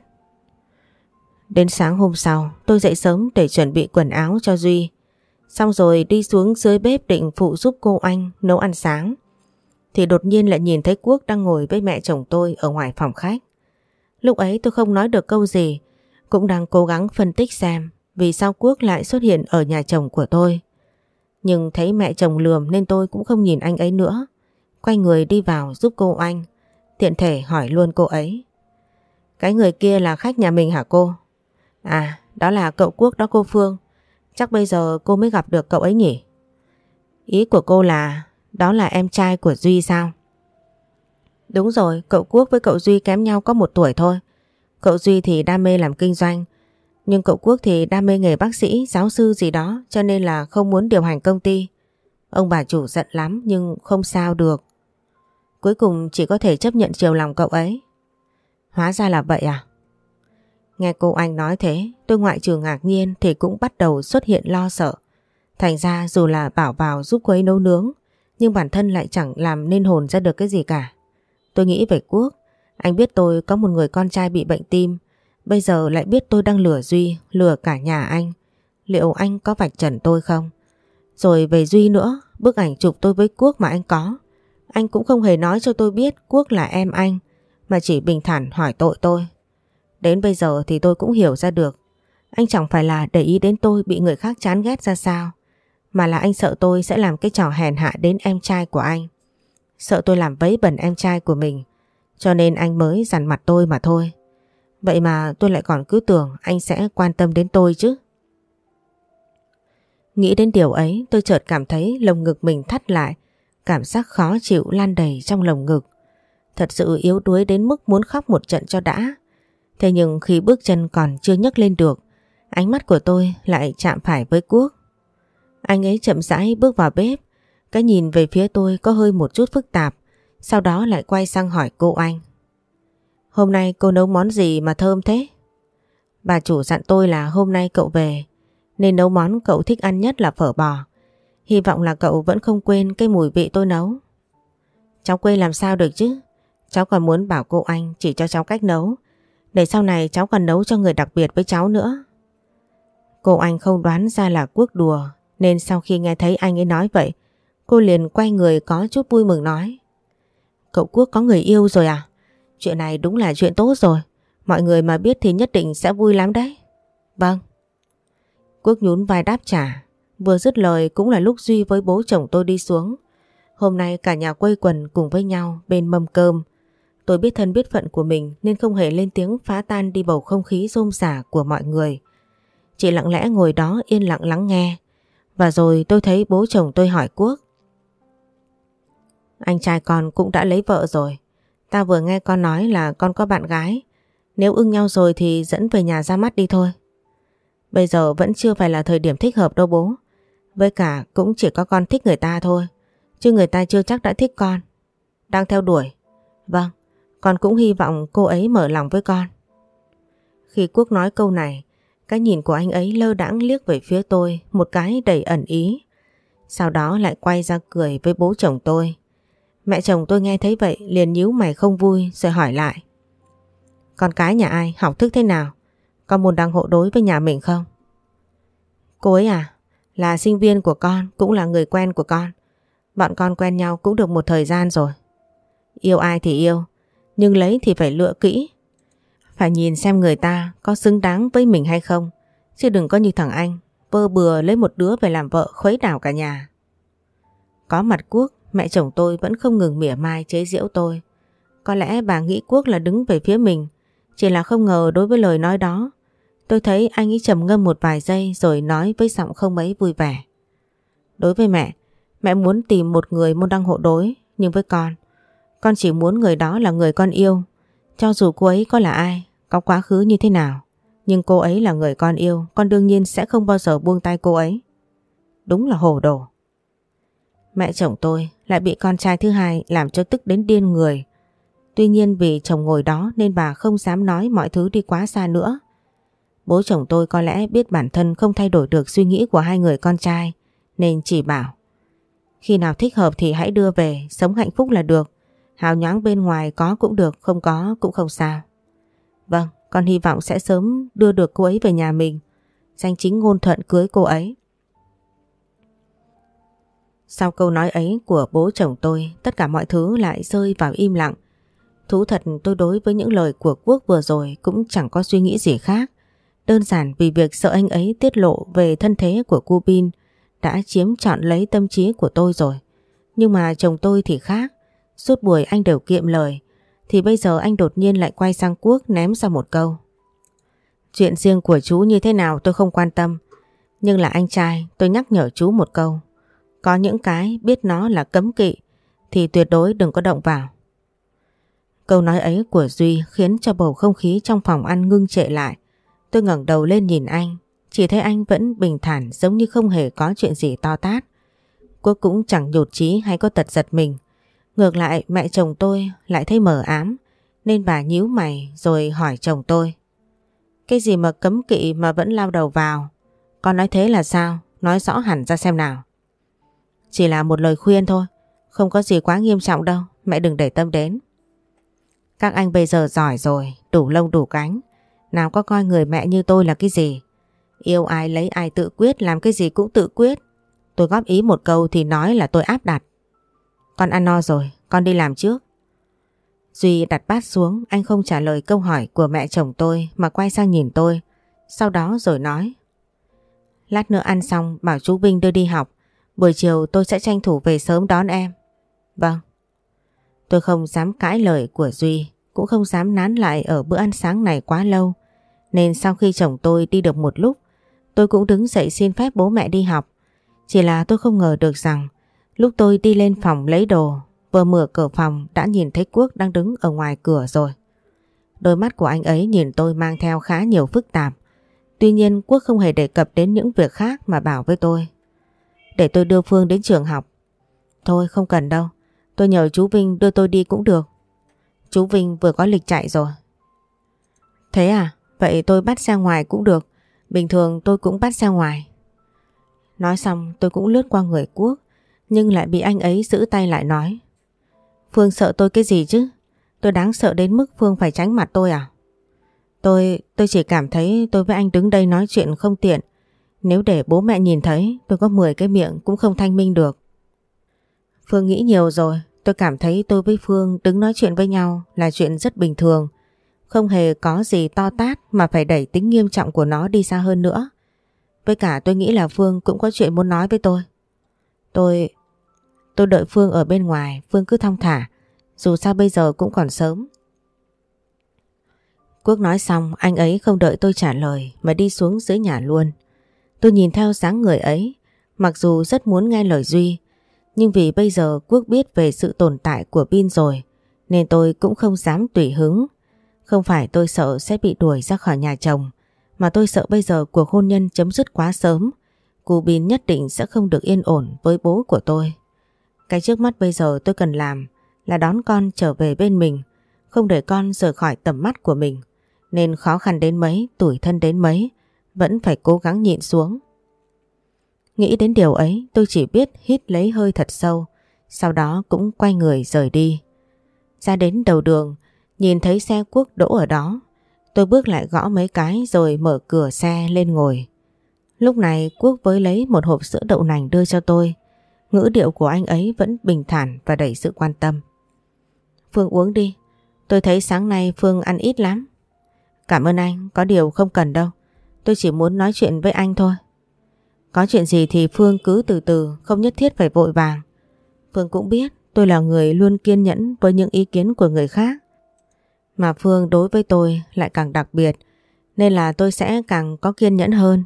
Đến sáng hôm sau, tôi dậy sớm để chuẩn bị quần áo cho Duy. Xong rồi đi xuống dưới bếp định phụ giúp cô anh nấu ăn sáng. Thì đột nhiên lại nhìn thấy Quốc đang ngồi với mẹ chồng tôi ở ngoài phòng khách. Lúc ấy tôi không nói được câu gì, cũng đang cố gắng phân tích xem vì sao Quốc lại xuất hiện ở nhà chồng của tôi. Nhưng thấy mẹ chồng lườm nên tôi cũng không nhìn anh ấy nữa. Quay người đi vào giúp cô anh, tiện thể hỏi luôn cô ấy. Cái người kia là khách nhà mình hả cô? À, đó là cậu Quốc đó cô Phương. Chắc bây giờ cô mới gặp được cậu ấy nhỉ? Ý của cô là đó là em trai của Duy sao? Đúng rồi, cậu Quốc với cậu Duy kém nhau có một tuổi thôi. Cậu Duy thì đam mê làm kinh doanh, nhưng cậu Quốc thì đam mê nghề bác sĩ, giáo sư gì đó, cho nên là không muốn điều hành công ty. Ông bà chủ giận lắm nhưng không sao được. Cuối cùng chỉ có thể chấp nhận chiều lòng cậu ấy. Hóa ra là vậy à? Nghe cô anh nói thế, tôi ngoại trừ ngạc nhiên thì cũng bắt đầu xuất hiện lo sợ. Thành ra dù là bảo vào giúp cô ấy nấu nướng, nhưng bản thân lại chẳng làm nên hồn ra được cái gì cả. Tôi nghĩ về Quốc, anh biết tôi có một người con trai bị bệnh tim, bây giờ lại biết tôi đang lừa Duy, lừa cả nhà anh. Liệu anh có vạch trần tôi không? Rồi về Duy nữa, bức ảnh chụp tôi với Quốc mà anh có, anh cũng không hề nói cho tôi biết Quốc là em anh, mà chỉ bình thản hỏi tội tôi. Đến bây giờ thì tôi cũng hiểu ra được, anh chẳng phải là để ý đến tôi bị người khác chán ghét ra sao, mà là anh sợ tôi sẽ làm cái trò hèn hạ đến em trai của anh. Sợ tôi làm vấy bẩn em trai của mình, cho nên anh mới dằn mặt tôi mà thôi. Vậy mà tôi lại còn cứ tưởng anh sẽ quan tâm đến tôi chứ. Nghĩ đến điều ấy tôi chợt cảm thấy lồng ngực mình thắt lại, cảm giác khó chịu lan đầy trong lồng ngực. Thật sự yếu đuối đến mức muốn khóc một trận cho đã. Thế nhưng khi bước chân còn chưa nhấc lên được, ánh mắt của tôi lại chạm phải với Quốc. Anh ấy chậm rãi bước vào bếp, cái nhìn về phía tôi có hơi một chút phức tạp, sau đó lại quay sang hỏi cô anh. Hôm nay cô nấu món gì mà thơm thế? Bà chủ dặn tôi là hôm nay cậu về nên nấu món cậu thích ăn nhất là phở bò. Hy vọng là cậu vẫn không quên cái mùi vị tôi nấu. Cháu quên làm sao được chứ. Cháu còn muốn bảo cô anh chỉ cho cháu cách nấu, để sau này cháu còn nấu cho người đặc biệt với cháu nữa. Cô anh không đoán ra là Quốc đùa, nên sau khi nghe thấy anh ấy nói vậy, cô liền quay người có chút vui mừng nói. Cậu Quốc có người yêu rồi à? Chuyện này đúng là chuyện tốt rồi. Mọi người mà biết thì nhất định sẽ vui lắm đấy. Vâng. Quốc nhún vai đáp trả. Vừa dứt lời cũng là lúc Duy với bố chồng tôi đi xuống. Hôm nay cả nhà quây quần cùng với nhau bên mâm cơm. Tôi biết thân biết phận của mình nên không hề lên tiếng phá tan đi bầu không khí rôm rả của mọi người. Chỉ lặng lẽ ngồi đó yên lặng lắng nghe. Và rồi tôi thấy bố chồng tôi hỏi Quốc. Anh trai con cũng đã lấy vợ rồi. Ta vừa nghe con nói là con có bạn gái. Nếu ưng nhau rồi thì dẫn về nhà ra mắt đi thôi. Bây giờ vẫn chưa phải là thời điểm thích hợp đâu bố. Với cả cũng chỉ có con thích người ta thôi, chứ người ta chưa chắc đã thích con. Đang theo đuổi. Vâng, con cũng hy vọng cô ấy mở lòng với con. Khi Quốc nói câu này, cái nhìn của anh ấy lơ đãng liếc về phía tôi một cái đầy ẩn ý. Sau đó lại quay ra cười với bố chồng tôi. Mẹ chồng tôi nghe thấy vậy liền nhíu mày không vui rồi hỏi lại. Con cái nhà ai, học thức thế nào? Con muốn đăng hộ đối với nhà mình không? Cô ấy à? Là sinh viên của con, cũng là người quen của con. Bọn con quen nhau cũng được một thời gian rồi. Yêu ai thì yêu, nhưng lấy thì phải lựa kỹ. Phải nhìn xem người ta có xứng đáng với mình hay không, chứ đừng có như thằng anh vơ bừa lấy một đứa về làm vợ khuấy đảo cả nhà. Có mặt Quốc, mẹ chồng tôi vẫn không ngừng mỉa mai chế giễu tôi. Có lẽ bà nghĩ Quốc là đứng về phía mình, chỉ là không ngờ đối với lời nói đó, tôi thấy anh ấy trầm ngâm một vài giây rồi nói với giọng không mấy vui vẻ. Đối với mẹ, mẹ muốn tìm một người môn đăng hộ đối, nhưng với con, con chỉ muốn người đó là người con yêu. Cho dù cô ấy có là ai, có quá khứ như thế nào, nhưng cô ấy là người con yêu, con đương nhiên sẽ không bao giờ buông tay cô ấy. Đúng là hồ đồ. Mẹ chồng tôi lại bị con trai thứ hai làm cho tức đến điên người. Tuy nhiên vì chồng ngồi đó nên bà không dám nói mọi thứ đi quá xa nữa. Bố chồng tôi có lẽ biết bản thân không thay đổi được suy nghĩ của hai người con trai, nên chỉ bảo khi nào thích hợp thì hãy đưa về, sống hạnh phúc là được. Hào nhoáng bên ngoài có cũng được, không có cũng không sao. Vâng, con hy vọng sẽ sớm đưa được cô ấy về nhà mình, danh chính ngôn thuận cưới cô ấy. Sau câu nói ấy của bố chồng tôi, tất cả mọi thứ lại rơi vào im lặng. Thú thật tôi đối với những lời của Quốc vừa rồi cũng chẳng có suy nghĩ gì khác. Đơn giản vì việc sợ anh ấy tiết lộ về thân thế của cô Bin đã chiếm trọn lấy tâm trí của tôi rồi. Nhưng mà chồng tôi thì khác. Suốt buổi anh đều kiệm lời, thì bây giờ anh đột nhiên lại quay sang Quốc ném ra một câu. Chuyện riêng của chú như thế nào tôi không quan tâm, nhưng là anh trai tôi nhắc nhở chú một câu. Có những cái biết nó là cấm kỵ thì tuyệt đối đừng có động vào. Câu nói ấy của Duy khiến cho bầu không khí trong phòng ăn ngưng trệ lại. Tôi ngẩng đầu lên nhìn anh, chỉ thấy anh vẫn bình thản giống như không hề có chuyện gì to tát. Cô cũng chẳng nhụt chí hay có tật giật mình. Ngược lại mẹ chồng tôi lại thấy mờ ám, nên bà nhíu mày rồi hỏi chồng tôi. Cái gì mà cấm kỵ mà vẫn lao đầu vào? Con nói thế là sao? Nói rõ hẳn ra xem nào. Chỉ là một lời khuyên thôi, không có gì quá nghiêm trọng đâu, mẹ đừng để tâm đến. Các anh bây giờ giỏi rồi, đủ lông đủ cánh, nào có coi người mẹ như tôi là cái gì. Yêu ai lấy ai tự quyết, làm cái gì cũng tự quyết. Tôi góp ý một câu thì nói là tôi áp đặt. Con ăn no rồi, con đi làm trước. Duy đặt bát xuống, anh không trả lời câu hỏi của mẹ chồng tôi mà quay sang nhìn tôi. Sau đó rồi nói. Lát nữa ăn xong bảo chú Vinh đưa đi học, buổi chiều tôi sẽ tranh thủ về sớm đón em. Vâng. Tôi không dám cãi lời của Duy, cũng không dám nán lại ở bữa ăn sáng này quá lâu. Nên sau khi chồng tôi đi được một lúc, tôi cũng đứng dậy xin phép bố mẹ đi học. Chỉ là tôi không ngờ được rằng lúc tôi đi lên phòng lấy đồ, vừa mở cửa phòng đã nhìn thấy Quốc đang đứng ở ngoài cửa rồi. Đôi mắt của anh ấy nhìn tôi mang theo khá nhiều phức tạp. Tuy nhiên Quốc không hề đề cập đến những việc khác mà bảo với tôi: để tôi đưa Phương đến trường học. Thôi không cần đâu, tôi nhờ chú Vinh đưa tôi đi cũng được. Chú Vinh vừa có lịch chạy rồi. Thế à, vậy tôi bắt xe ngoài cũng được. Bình thường tôi cũng bắt xe ngoài. Nói xong tôi cũng lướt qua người Quốc, nhưng lại bị anh ấy giữ tay lại nói: Phương sợ tôi cái gì chứ? Tôi đáng sợ đến mức Phương phải tránh mặt tôi à? Tôi, tôi chỉ cảm thấy tôi với anh đứng đây nói chuyện không tiện. Nếu để bố mẹ nhìn thấy, tôi có mười cái miệng cũng không thanh minh được. Phương nghĩ nhiều rồi, tôi cảm thấy tôi với Phương đứng nói chuyện với nhau là chuyện rất bình thường. Không hề có gì to tát mà phải đẩy tính nghiêm trọng của nó đi xa hơn nữa. Với cả tôi nghĩ là Phương cũng có chuyện muốn nói với tôi. Tôi... Tôi đợi Phương ở bên ngoài, Phương cứ thong thả. Dù sao bây giờ cũng còn sớm. Quốc nói xong, anh ấy không đợi tôi trả lời mà đi xuống dưới nhà luôn. Tôi nhìn theo dáng người ấy, mặc dù rất muốn nghe lời Duy, nhưng vì bây giờ Quốc biết về sự tồn tại của Bin rồi, nên tôi cũng không dám tùy hứng. Không phải tôi sợ sẽ bị đuổi ra khỏi nhà chồng, mà tôi sợ bây giờ cuộc hôn nhân chấm dứt quá sớm, cô Bin nhất định sẽ không được yên ổn với bố của tôi. Cái trước mắt bây giờ tôi cần làm là đón con trở về bên mình, không để con rời khỏi tầm mắt của mình. Nên khó khăn đến mấy, tủi thân đến mấy, vẫn phải cố gắng nhịn xuống. Nghĩ đến điều ấy, tôi chỉ biết hít lấy hơi thật sâu, sau đó cũng quay người rời đi. Ra đến đầu đường, nhìn thấy xe Quốc đỗ ở đó, tôi bước lại gõ mấy cái rồi mở cửa xe lên ngồi. Lúc này Quốc với lấy một hộp sữa đậu nành đưa cho tôi. Ngữ điệu của anh ấy vẫn bình thản và đầy sự quan tâm. Phương uống đi, tôi thấy sáng nay Phương ăn ít lắm. Cảm ơn anh, có điều không cần đâu. Tôi chỉ muốn nói chuyện với anh thôi. Có chuyện gì thì Phương cứ từ từ, không nhất thiết phải vội vàng. Phương cũng biết tôi là người luôn kiên nhẫn với những ý kiến của người khác. Mà Phương đối với tôi lại càng đặc biệt, nên là tôi sẽ càng có kiên nhẫn hơn.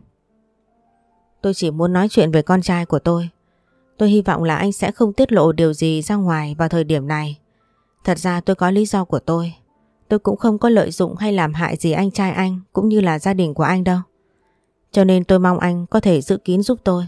Tôi chỉ muốn nói chuyện về con trai của tôi. Tôi hy vọng là anh sẽ không tiết lộ điều gì ra ngoài vào thời điểm này. Thật ra tôi có lý do của tôi. Tôi cũng không có lợi dụng hay làm hại gì anh trai anh cũng như là gia đình của anh đâu. Cho nên tôi mong anh có thể giữ kín giúp tôi.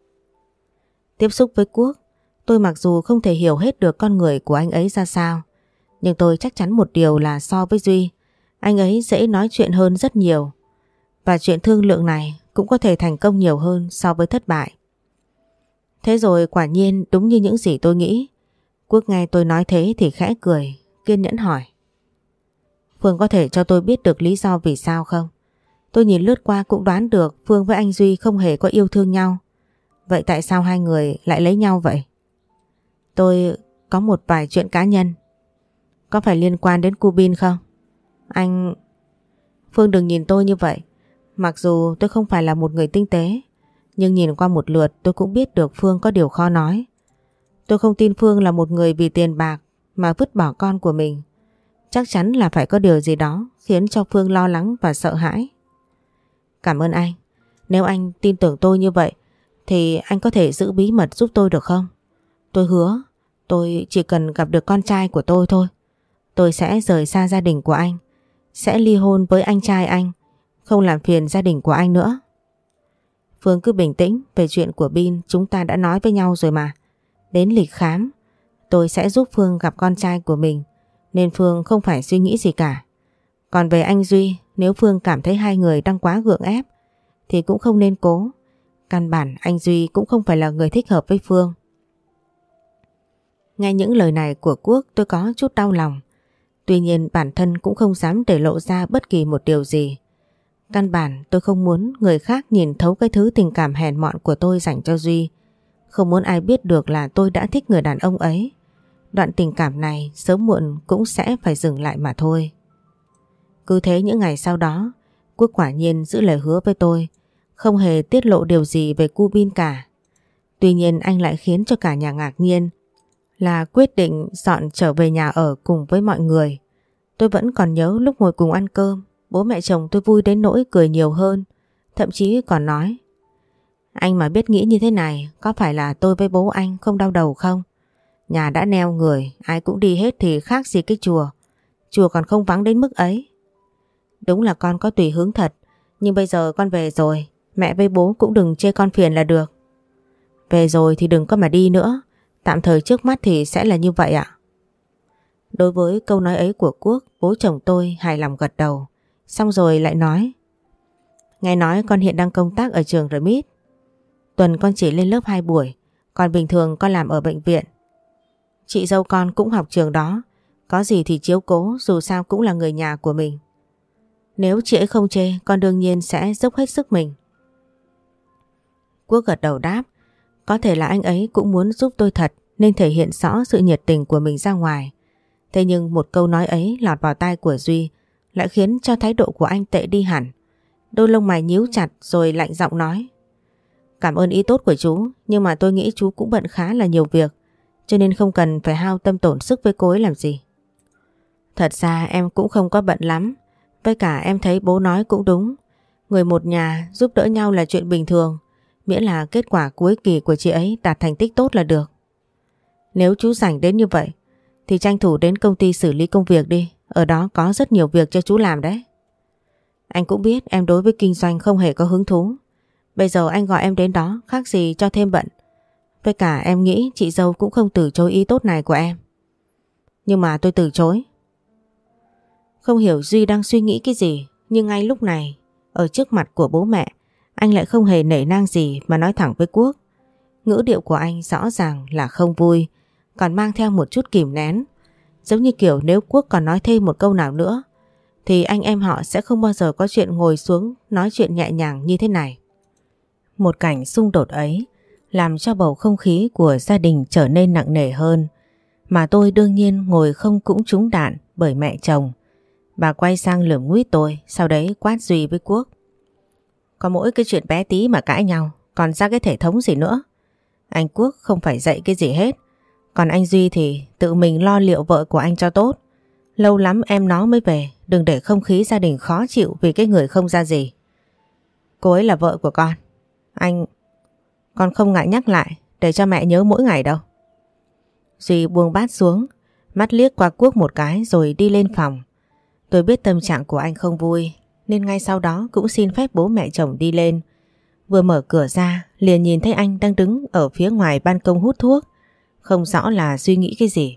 Tiếp xúc với Quốc, tôi mặc dù không thể hiểu hết được con người của anh ấy ra sao, nhưng tôi chắc chắn một điều là so với Duy, anh ấy dễ nói chuyện hơn rất nhiều. Và chuyện thương lượng này cũng có thể thành công nhiều hơn so với thất bại. Thế rồi quả nhiên đúng như những gì tôi nghĩ. Quốc nghe tôi nói thế thì khẽ cười, kiên nhẫn hỏi: Phương có thể cho tôi biết được lý do vì sao không? Tôi nhìn lướt qua cũng đoán được Phương với anh Duy không hề có yêu thương nhau. Vậy tại sao hai người lại lấy nhau vậy? Tôi có một vài chuyện cá nhân. Có phải liên quan đến cô Bin không? Anh... Phương đừng nhìn tôi như vậy. Mặc dù tôi không phải là một người tinh tế, nhưng nhìn qua một lượt tôi cũng biết được Phương có điều khó nói. Tôi không tin Phương là một người vì tiền bạc mà vứt bỏ con của mình. Chắc chắn là phải có điều gì đó khiến cho Phương lo lắng và sợ hãi. Cảm ơn anh. Nếu anh tin tưởng tôi như vậy thì anh có thể giữ bí mật giúp tôi được không? Tôi hứa tôi chỉ cần gặp được con trai của tôi thôi. Tôi sẽ rời xa gia đình của anh, sẽ ly hôn với anh trai anh, không làm phiền gia đình của anh nữa. Phương cứ bình tĩnh, về chuyện của Bin chúng ta đã nói với nhau rồi mà. Đến lịch khám, tôi sẽ giúp Phương gặp con trai của mình, nên Phương không phải suy nghĩ gì cả. Còn về anh Duy, nếu Phương cảm thấy hai người đang quá gượng ép thì cũng không nên cố. Căn bản anh Duy cũng không phải là người thích hợp với Phương. Nghe những lời này của Quốc tôi có chút đau lòng. Tuy nhiên bản thân cũng không dám để lộ ra bất kỳ một điều gì. Căn bản tôi không muốn người khác nhìn thấu cái thứ tình cảm hèn mọn của tôi dành cho Duy. Không muốn ai biết được là tôi đã thích người đàn ông ấy. Đoạn tình cảm này sớm muộn cũng sẽ phải dừng lại mà thôi. Cứ thế những ngày sau đó, Quốc quả nhiên giữ lời hứa với tôi, không hề tiết lộ điều gì về cô Bin cả. Tuy nhiên anh lại khiến cho cả nhà ngạc nhiên là quyết định dọn trở về nhà ở cùng với mọi người. Tôi vẫn còn nhớ lúc ngồi cùng ăn cơm, bố mẹ chồng tôi vui đến nỗi cười nhiều hơn, thậm chí còn nói: Anh mà biết nghĩ như thế này, có phải là tôi với bố anh không đau đầu không? Nhà đã neo người, ai cũng đi hết thì khác gì cái chùa. Chùa còn không vắng đến mức ấy. Đúng là con có tùy hứng thật, nhưng bây giờ con về rồi, mẹ với bố cũng đừng chê con phiền là được. Về rồi thì đừng có mà đi nữa, tạm thời trước mắt thì sẽ là như vậy ạ. Đối với câu nói ấy của Quốc, bố chồng tôi hài lòng gật đầu, xong rồi lại nói. Nghe nói con hiện đang công tác ở trường rờ mít. Tuần con chỉ lên lớp hai buổi, còn bình thường con làm ở bệnh viện. Chị dâu con cũng học trường đó, có gì thì chiếu cố, dù sao cũng là người nhà của mình. Nếu chị ấy không chê, con đương nhiên sẽ dốc hết sức mình. Quốc gật đầu đáp, có thể là anh ấy cũng muốn giúp tôi thật nên thể hiện rõ sự nhiệt tình của mình ra ngoài. Thế nhưng một câu nói ấy lọt vào tai của Duy lại khiến cho thái độ của anh tệ đi hẳn. Đôi lông mày nhíu chặt rồi lạnh giọng nói. Cảm ơn ý tốt của chú, nhưng mà tôi nghĩ chú cũng bận khá là nhiều việc, cho nên không cần phải hao tâm tổn sức với cô ấy làm gì. Thật ra em cũng không có bận lắm, với cả em thấy bố nói cũng đúng. Người một nhà giúp đỡ nhau là chuyện bình thường, miễn là kết quả cuối kỳ của chị ấy đạt thành tích tốt là được. Nếu chú rảnh đến như vậy thì tranh thủ đến công ty xử lý công việc đi, ở đó có rất nhiều việc cho chú làm đấy. Anh cũng biết em đối với kinh doanh không hề có hứng thú. Bây giờ anh gọi em đến đó khác gì cho thêm bận. Với cả em nghĩ chị dâu cũng không từ chối ý tốt này của em. Nhưng mà tôi từ chối. Không hiểu Duy đang suy nghĩ cái gì, nhưng ngay lúc này, ở trước mặt của bố mẹ, anh lại không hề nể nang gì mà nói thẳng với Quốc. Ngữ điệu của anh rõ ràng là không vui, còn mang theo một chút kìm nén. Giống như kiểu nếu Quốc còn nói thêm một câu nào nữa, thì anh em họ sẽ không bao giờ có chuyện ngồi xuống nói chuyện nhẹ nhàng như thế này. Một cảnh xung đột ấy làm cho bầu không khí của gia đình trở nên nặng nề hơn. Mà tôi đương nhiên ngồi không cũng trúng đạn bởi mẹ chồng. Bà quay sang lườm nguýt tôi, sau đấy quát Duy với Quốc. Có mỗi cái chuyện bé tí mà cãi nhau, còn ra cái thể thống gì nữa. Anh Quốc không phải dạy cái gì hết, còn anh Duy thì tự mình lo liệu vợ của anh cho tốt. Lâu lắm em nó mới về, đừng để không khí gia đình khó chịu vì cái người không ra gì. Cô ấy là vợ của con. Anh... Con không ngại nhắc lại để cho mẹ nhớ mỗi ngày đâu. Duy buông bát xuống, mắt liếc qua Quốc một cái rồi đi lên phòng. Tôi biết tâm trạng của anh không vui nên ngay sau đó cũng xin phép bố mẹ chồng đi lên. Vừa mở cửa ra liền nhìn thấy anh đang đứng ở phía ngoài ban công hút thuốc, không rõ là suy nghĩ cái gì.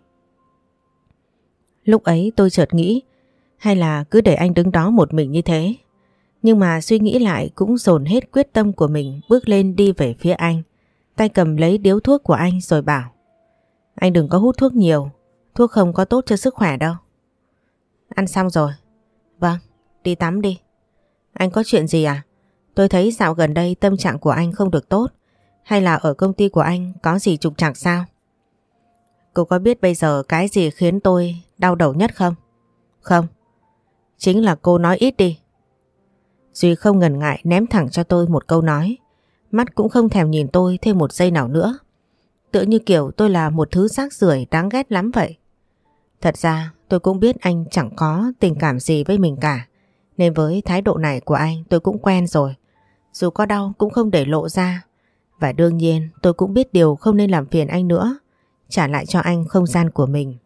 Lúc ấy tôi chợt nghĩ hay là cứ để anh đứng đó một mình như thế. Nhưng mà suy nghĩ lại cũng dồn hết quyết tâm của mình bước lên đi về phía anh, tay cầm lấy điếu thuốc của anh rồi bảo. Anh đừng có hút thuốc nhiều, thuốc không có tốt cho sức khỏe đâu. Ăn xong rồi. Vâng, đi tắm đi. Anh có chuyện gì à? Tôi thấy dạo gần đây tâm trạng của anh không được tốt. Hay là ở công ty của anh có gì trục trặc sao? Cô có biết bây giờ cái gì khiến tôi đau đầu nhất không? Không. Chính là cô nói ít đi. Duy không ngần ngại ném thẳng cho tôi một câu nói. Mắt cũng không thèm nhìn tôi thêm một giây nào nữa. Tựa như kiểu tôi là một thứ rác rưởi đáng ghét lắm vậy. Thật ra tôi cũng biết anh chẳng có tình cảm gì với mình cả. Nên với thái độ này của anh tôi cũng quen rồi. Dù có đau cũng không để lộ ra. Và đương nhiên tôi cũng biết điều không nên làm phiền anh nữa. Trả lại cho anh không gian của mình.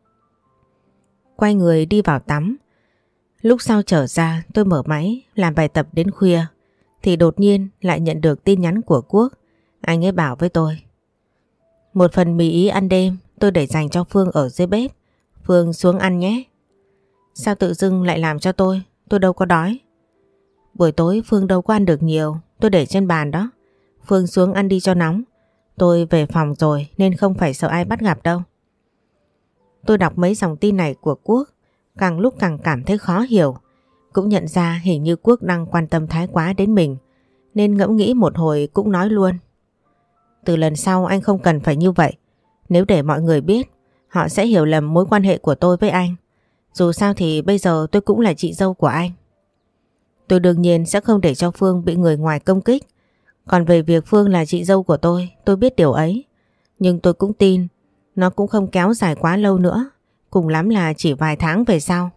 Quay người đi vào tắm. Lúc sau trở ra tôi mở máy làm bài tập đến khuya. Thì đột nhiên lại nhận được tin nhắn của Quốc. Anh ấy bảo với tôi. Một phần mì ý ăn đêm tôi để dành cho Phương ở dưới bếp. Phương xuống ăn nhé. Sao tự dưng lại làm cho tôi? Tôi đâu có đói. Buổi tối Phương đâu có ăn được nhiều, tôi để trên bàn đó. Phương xuống ăn đi cho nóng. Tôi về phòng rồi nên không phải sợ ai bắt gặp đâu. Tôi đọc mấy dòng tin này của Quốc, càng lúc càng cảm thấy khó hiểu. Cũng nhận ra hình như Quốc đang quan tâm thái quá đến mình, nên ngẫm nghĩ một hồi cũng nói luôn. Từ lần sau anh không cần phải như vậy. Nếu để mọi người biết, họ sẽ hiểu lầm mối quan hệ của tôi với anh. Dù sao thì bây giờ tôi cũng là chị dâu của anh. Tôi đương nhiên sẽ không để cho Phương bị người ngoài công kích. Còn về việc Phương là chị dâu của tôi, tôi biết điều ấy. Nhưng tôi cũng tin nó cũng không kéo dài quá lâu nữa. Cùng lắm là chỉ vài tháng về sau.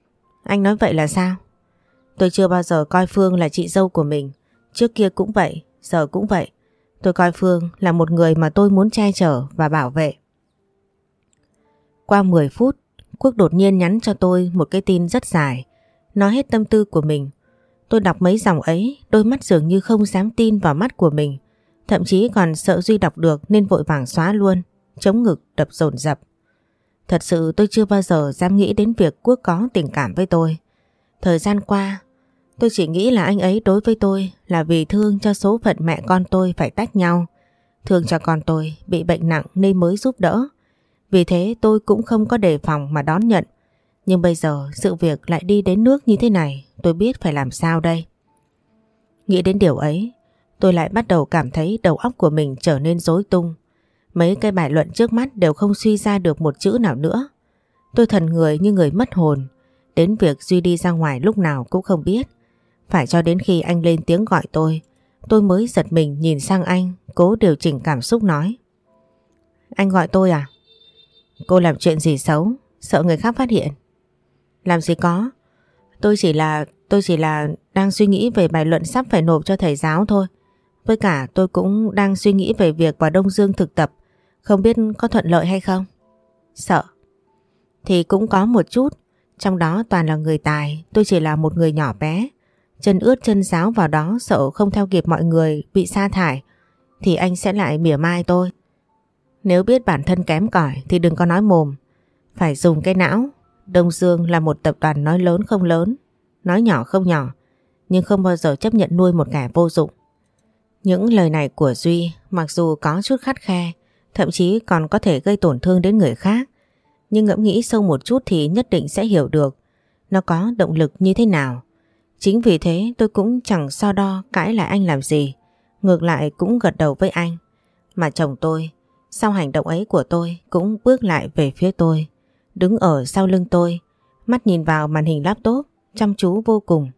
Anh nói vậy là sao? Tôi chưa bao giờ coi Phương là chị dâu của mình. Trước kia cũng vậy, Giờ cũng vậy. Tôi coi Phương là một người mà tôi muốn che chở và bảo vệ. Qua mười phút, Quốc đột nhiên nhắn cho tôi một cái tin rất dài, nói hết tâm tư của mình. Tôi đọc mấy dòng ấy, đôi mắt dường như không dám tin vào mắt của mình. Thậm chí còn sợ Duy đọc được nên vội vàng xóa luôn, chống ngực đập dồn dập. Thật sự tôi chưa bao giờ dám nghĩ đến việc Quốc có tình cảm với tôi. Thời gian qua, tôi chỉ nghĩ là anh ấy đối với tôi là vì thương cho số phận mẹ con tôi phải tách nhau. Thương cho con tôi bị bệnh nặng nên mới giúp đỡ. Vì thế tôi cũng không có đề phòng mà đón nhận. Nhưng bây giờ sự việc lại đi đến nước như thế này, tôi biết phải làm sao đây. Nghĩ đến điều ấy, tôi lại bắt đầu cảm thấy đầu óc của mình trở nên rối tung. Mấy cái bài luận trước mắt đều không suy ra được một chữ nào nữa. Tôi thần người như người mất hồn. Đến việc Duy đi ra ngoài lúc nào cũng không biết. Phải cho đến khi anh lên tiếng gọi tôi, tôi mới giật mình nhìn sang anh, cố điều chỉnh cảm xúc nói. Anh gọi tôi à? Cô làm chuyện gì xấu, sợ người khác phát hiện? Làm gì có. Tôi chỉ là, tôi chỉ là đang suy nghĩ về bài luận sắp phải nộp cho thầy giáo thôi. Với cả tôi cũng đang suy nghĩ về việc vào Đông Dương thực tập, không biết có thuận lợi hay không. Sợ. Thì cũng có một chút, trong đó toàn là người tài, tôi chỉ là một người nhỏ bé. Chân ướt chân ráo vào đó sợ không theo kịp mọi người bị sa thải, thì anh sẽ lại mỉa mai tôi. Nếu biết bản thân kém cỏi thì đừng có nói mồm, phải dùng cái não. Đông Dương là một tập đoàn nói lớn không lớn, nói nhỏ không nhỏ, nhưng không bao giờ chấp nhận nuôi một kẻ vô dụng. Những lời này của Duy mặc dù có chút khắt khe, thậm chí còn có thể gây tổn thương đến người khác, nhưng ngẫm nghĩ sâu một chút thì nhất định sẽ hiểu được nó có động lực như thế nào. Chính vì thế tôi cũng chẳng so đo cãi lại anh làm gì, ngược lại cũng gật đầu với anh. Mà chồng tôi, sau hành động ấy của tôi, cũng bước lại về phía tôi, đứng ở sau lưng tôi, mắt nhìn vào màn hình laptop, chăm chú vô cùng.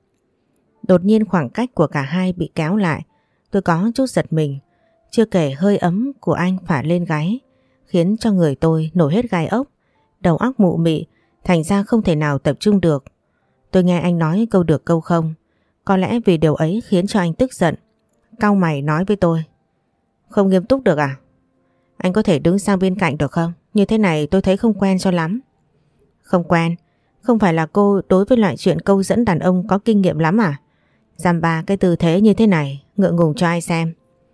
Đột nhiên khoảng cách của cả hai bị kéo lại, tôi có chút giật mình, chưa kể hơi ấm của anh phả lên gáy, khiến cho người tôi nổi hết gai ốc, đầu óc mụ mị, thành ra không thể nào tập trung được. Tôi nghe anh nói câu được câu không, có lẽ vì điều ấy khiến cho anh tức giận. Cau mày nói với tôi. Không nghiêm túc được à? Anh có thể đứng sang bên cạnh được không? Như thế này tôi thấy không quen cho lắm. Không quen? Không phải là cô đối với loại chuyện câu dẫn đàn ông có kinh nghiệm lắm à? Giam ba cái tư thế như thế này, ngượng ngùng cho ai xem?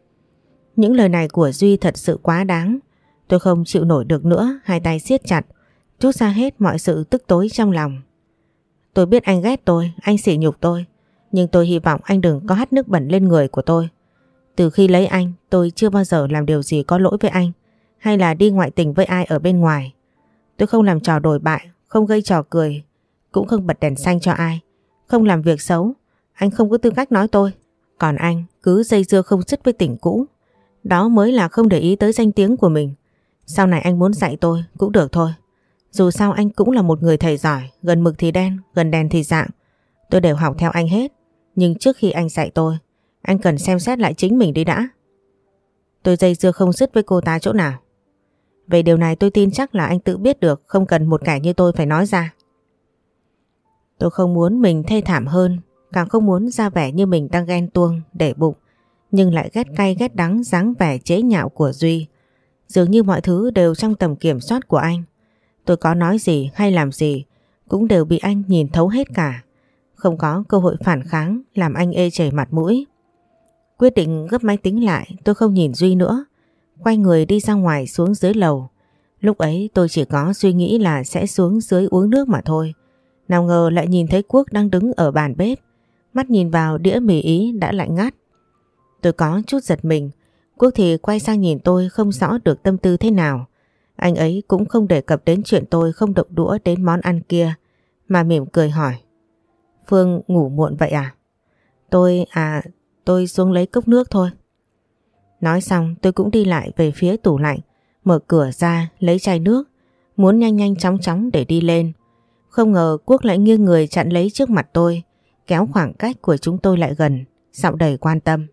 Những lời này của Duy thật sự quá đáng. Tôi không chịu nổi được nữa, hai tay siết chặt, trút ra hết mọi sự tức tối trong lòng. Tôi biết anh ghét tôi, anh sỉ nhục tôi, nhưng tôi hy vọng anh đừng có hắt nước bẩn lên người của tôi. Từ khi lấy anh, tôi chưa bao giờ làm điều gì có lỗi với anh, hay là đi ngoại tình với ai ở bên ngoài. Tôi không làm trò đồi bại, không gây trò cười, cũng không bật đèn xanh cho ai, không làm việc xấu. Anh không có tư cách nói tôi. Còn anh cứ dây dưa không dứt với tình cũ, đó mới là không để ý tới danh tiếng của mình. Sau này anh muốn dạy tôi cũng được thôi. Dù sao anh cũng là một người thầy giỏi, gần mực thì đen, gần đèn thì dạng. Tôi đều học theo anh hết. Nhưng trước khi anh dạy tôi, anh cần xem xét lại chính mình đi đã. Tôi dây dưa không dứt với cô ta chỗ nào? Về điều này tôi tin chắc là anh tự biết được, không cần một kẻ như tôi phải nói ra. Tôi không muốn mình thê thảm hơn, càng không muốn ra vẻ như mình đang ghen tuông, để bụng, nhưng lại ghét cay ghét đắng dáng vẻ chế nhạo của Duy. Dường như mọi thứ đều trong tầm kiểm soát của anh. Tôi có nói gì hay làm gì cũng đều bị anh nhìn thấu hết cả. Không có cơ hội phản kháng làm anh ê chề mặt mũi. Quyết định gấp máy tính lại, tôi không nhìn Duy nữa, quay người đi ra ngoài xuống dưới lầu. Lúc ấy tôi chỉ có suy nghĩ là sẽ xuống dưới uống nước mà thôi. Nào ngờ lại nhìn thấy Quốc đang đứng ở bàn bếp, mắt nhìn vào đĩa mì Ý đã lạnh ngắt. Tôi có chút giật mình, Quốc thì quay sang nhìn tôi không rõ được tâm tư thế nào. Anh ấy cũng không đề cập đến chuyện tôi không động đũa đến món ăn kia, mà mỉm cười hỏi. Phương ngủ muộn vậy à? Tôi, à, tôi xuống lấy cốc nước thôi. Nói xong tôi cũng đi lại về phía tủ lạnh, mở cửa ra lấy chai nước, muốn nhanh nhanh chóng chóng để đi lên. Không ngờ Quốc lại nghiêng người chặn lấy trước mặt tôi, kéo khoảng cách của chúng tôi lại gần, giọng đầy quan tâm.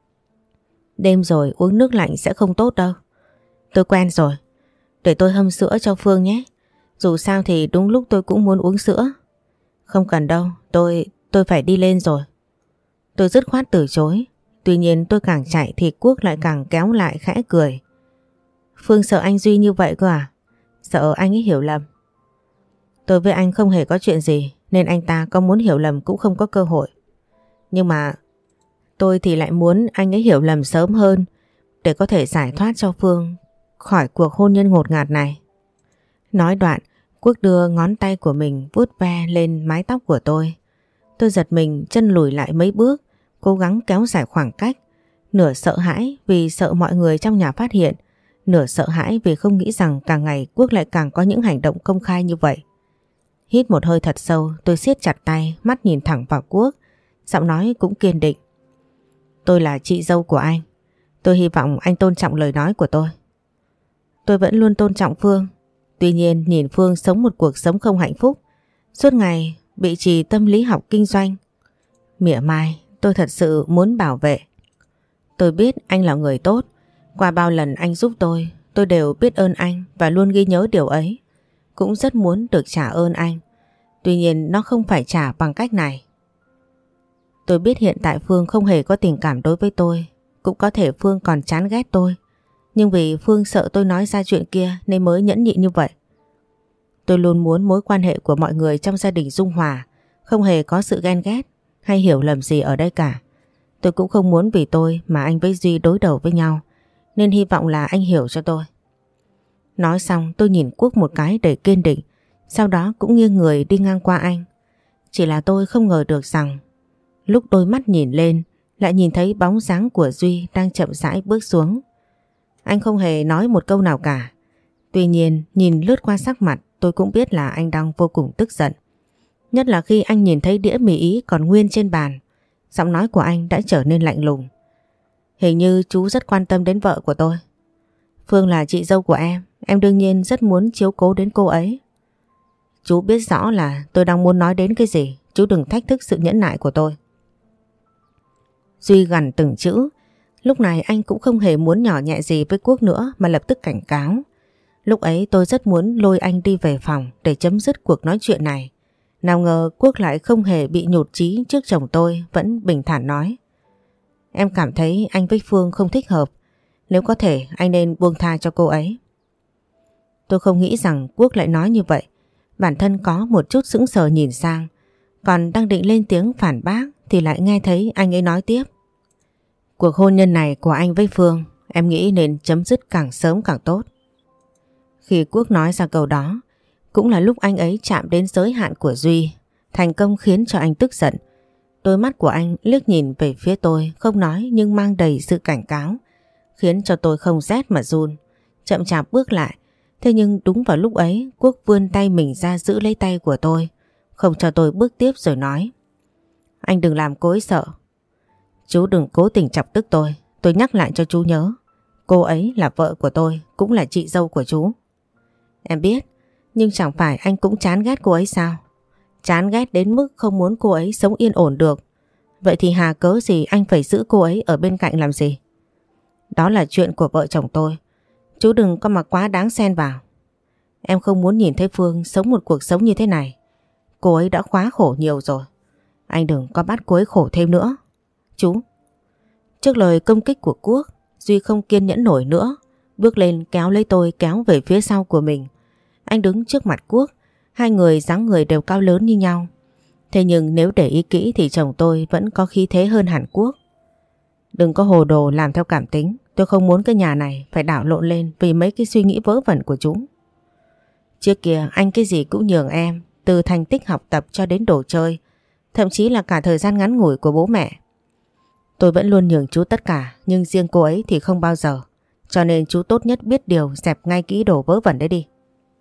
Đêm rồi uống nước lạnh sẽ không tốt đâu. Tôi quen rồi. Để tôi hâm sữa cho Phương nhé. Dù sao thì đúng lúc tôi cũng muốn uống sữa. Không cần đâu, tôi, tôi phải đi lên rồi. Tôi dứt khoát từ chối. Tuy nhiên tôi càng chạy thì Quốc lại càng kéo lại khẽ cười. Phương sợ anh Duy như vậy cơ à? Sợ anh ấy hiểu lầm. Tôi với anh không hề có chuyện gì nên anh ta có muốn hiểu lầm cũng không có cơ hội. Nhưng mà tôi thì lại muốn anh ấy hiểu lầm sớm hơn để có thể giải thoát cho Phương khỏi cuộc hôn nhân ngột ngạt này. Nói đoạn, Quốc đưa ngón tay của mình vuốt ve lên mái tóc của tôi. Tôi giật mình chân lùi lại mấy bước, cố gắng kéo dài khoảng cách. Nửa sợ hãi vì sợ mọi người trong nhà phát hiện, nửa sợ hãi vì không nghĩ rằng càng ngày Quốc lại càng có những hành động công khai như vậy. Hít một hơi thật sâu, tôi siết chặt tay, mắt nhìn thẳng vào Quốc, giọng nói cũng kiên định. Tôi là chị dâu của anh. Tôi hy vọng anh tôn trọng lời nói của tôi. Tôi vẫn luôn tôn trọng Phương. Tuy nhiên nhìn Phương sống một cuộc sống không hạnh phúc, suốt ngày bị trì tâm lý học kinh doanh, mỉa mai, tôi thật sự muốn bảo vệ. Tôi biết anh là người tốt. Qua bao lần anh giúp tôi, tôi đều biết ơn anh và luôn ghi nhớ điều ấy. Cũng rất muốn được trả ơn anh. Tuy nhiên nó không phải trả bằng cách này. Tôi biết hiện tại Phương không hề có tình cảm đối với tôi. Cũng có thể Phương còn chán ghét tôi. Nhưng vì Phương sợ tôi nói ra chuyện kia nên mới nhẫn nhịn như vậy. Tôi luôn muốn mối quan hệ của mọi người trong gia đình dung hòa, không hề có sự ghen ghét hay hiểu lầm gì ở đây cả. Tôi cũng không muốn vì tôi mà anh với Duy đối đầu với nhau, nên hy vọng là anh hiểu cho tôi. Nói xong tôi nhìn Quốc một cái đầy kiên định, sau đó cũng nghiêng người đi ngang qua anh. Chỉ là tôi không ngờ được rằng lúc đôi mắt nhìn lên lại nhìn thấy bóng dáng của Duy đang chậm rãi bước xuống. Anh không hề nói một câu nào cả. Tuy nhiên nhìn lướt qua sắc mặt tôi cũng biết là anh đang vô cùng tức giận. Nhất là khi anh nhìn thấy đĩa mì Ý còn nguyên trên bàn, giọng nói của anh đã trở nên lạnh lùng. Hình như chú rất quan tâm đến vợ của tôi. Phương là chị dâu của em, em đương nhiên rất muốn chiếu cố đến cô ấy. Chú biết rõ là tôi đang muốn nói đến cái gì, chú đừng thách thức sự nhẫn nại của tôi. Duy gằn từng chữ. Lúc này anh cũng không hề muốn nhỏ nhẹ gì với Quốc nữa mà lập tức cảnh cáo. Lúc ấy tôi rất muốn lôi anh đi về phòng để chấm dứt cuộc nói chuyện này. Nào ngờ Quốc lại không hề bị nhụt chí trước chồng tôi, vẫn bình thản nói. Em cảm thấy anh với Phương không thích hợp. Nếu có thể anh nên buông tha cho cô ấy. Tôi không nghĩ rằng Quốc lại nói như vậy. Bản thân có một chút sững sờ nhìn sang. Còn đang định lên tiếng phản bác thì lại nghe thấy anh ấy nói tiếp. Cuộc hôn nhân này của anh với Phương em nghĩ nên chấm dứt càng sớm càng tốt. Khi Quốc nói ra câu đó cũng là lúc anh ấy chạm đến giới hạn của Duy, thành công khiến cho anh tức giận. Đôi mắt của anh liếc nhìn về phía tôi, không nói nhưng mang đầy sự cảnh cáo, khiến cho tôi không rét mà run, chậm chạp bước lại. Thế nhưng đúng vào lúc ấy Quốc vươn tay mình ra giữ lấy tay của tôi, không cho tôi bước tiếp rồi nói. Anh đừng làm cô ấy sợ. Chú đừng cố tình chọc tức tôi, tôi nhắc lại cho chú nhớ. Cô ấy là vợ của tôi, cũng là chị dâu của chú. Em biết, nhưng chẳng phải anh cũng chán ghét cô ấy sao? Chán ghét đến mức không muốn cô ấy sống yên ổn được. Vậy thì hà cớ gì anh phải giữ cô ấy ở bên cạnh làm gì? Đó là chuyện của vợ chồng tôi. Chú đừng có mà quá đáng xen vào. Em không muốn nhìn thấy Phương sống một cuộc sống như thế này. Cô ấy đã quá khổ nhiều rồi. Anh đừng có bắt cô ấy khổ thêm nữa. Chú. Trước lời công kích của Quốc, Duy không kiên nhẫn nổi nữa, bước lên kéo lấy tôi kéo về phía sau của mình. Anh đứng trước mặt Quốc, hai người dáng người đều cao lớn như nhau. Thế nhưng nếu để ý kỹ thì chồng tôi vẫn có khí thế hơn hẳn Quốc. Đừng có hồ đồ làm theo cảm tính, tôi không muốn cái nhà này phải đảo lộn lên vì mấy cái suy nghĩ vớ vẩn của chú. Trước kia anh cái gì cũng nhường em, từ thành tích học tập cho đến đồ chơi, thậm chí là cả thời gian ngắn ngủi của bố mẹ. Tôi vẫn luôn nhường chú tất cả, nhưng riêng cô ấy thì không bao giờ. Cho nên chú tốt nhất biết điều, dẹp ngay kỹ đồ vớ vẩn đấy đi.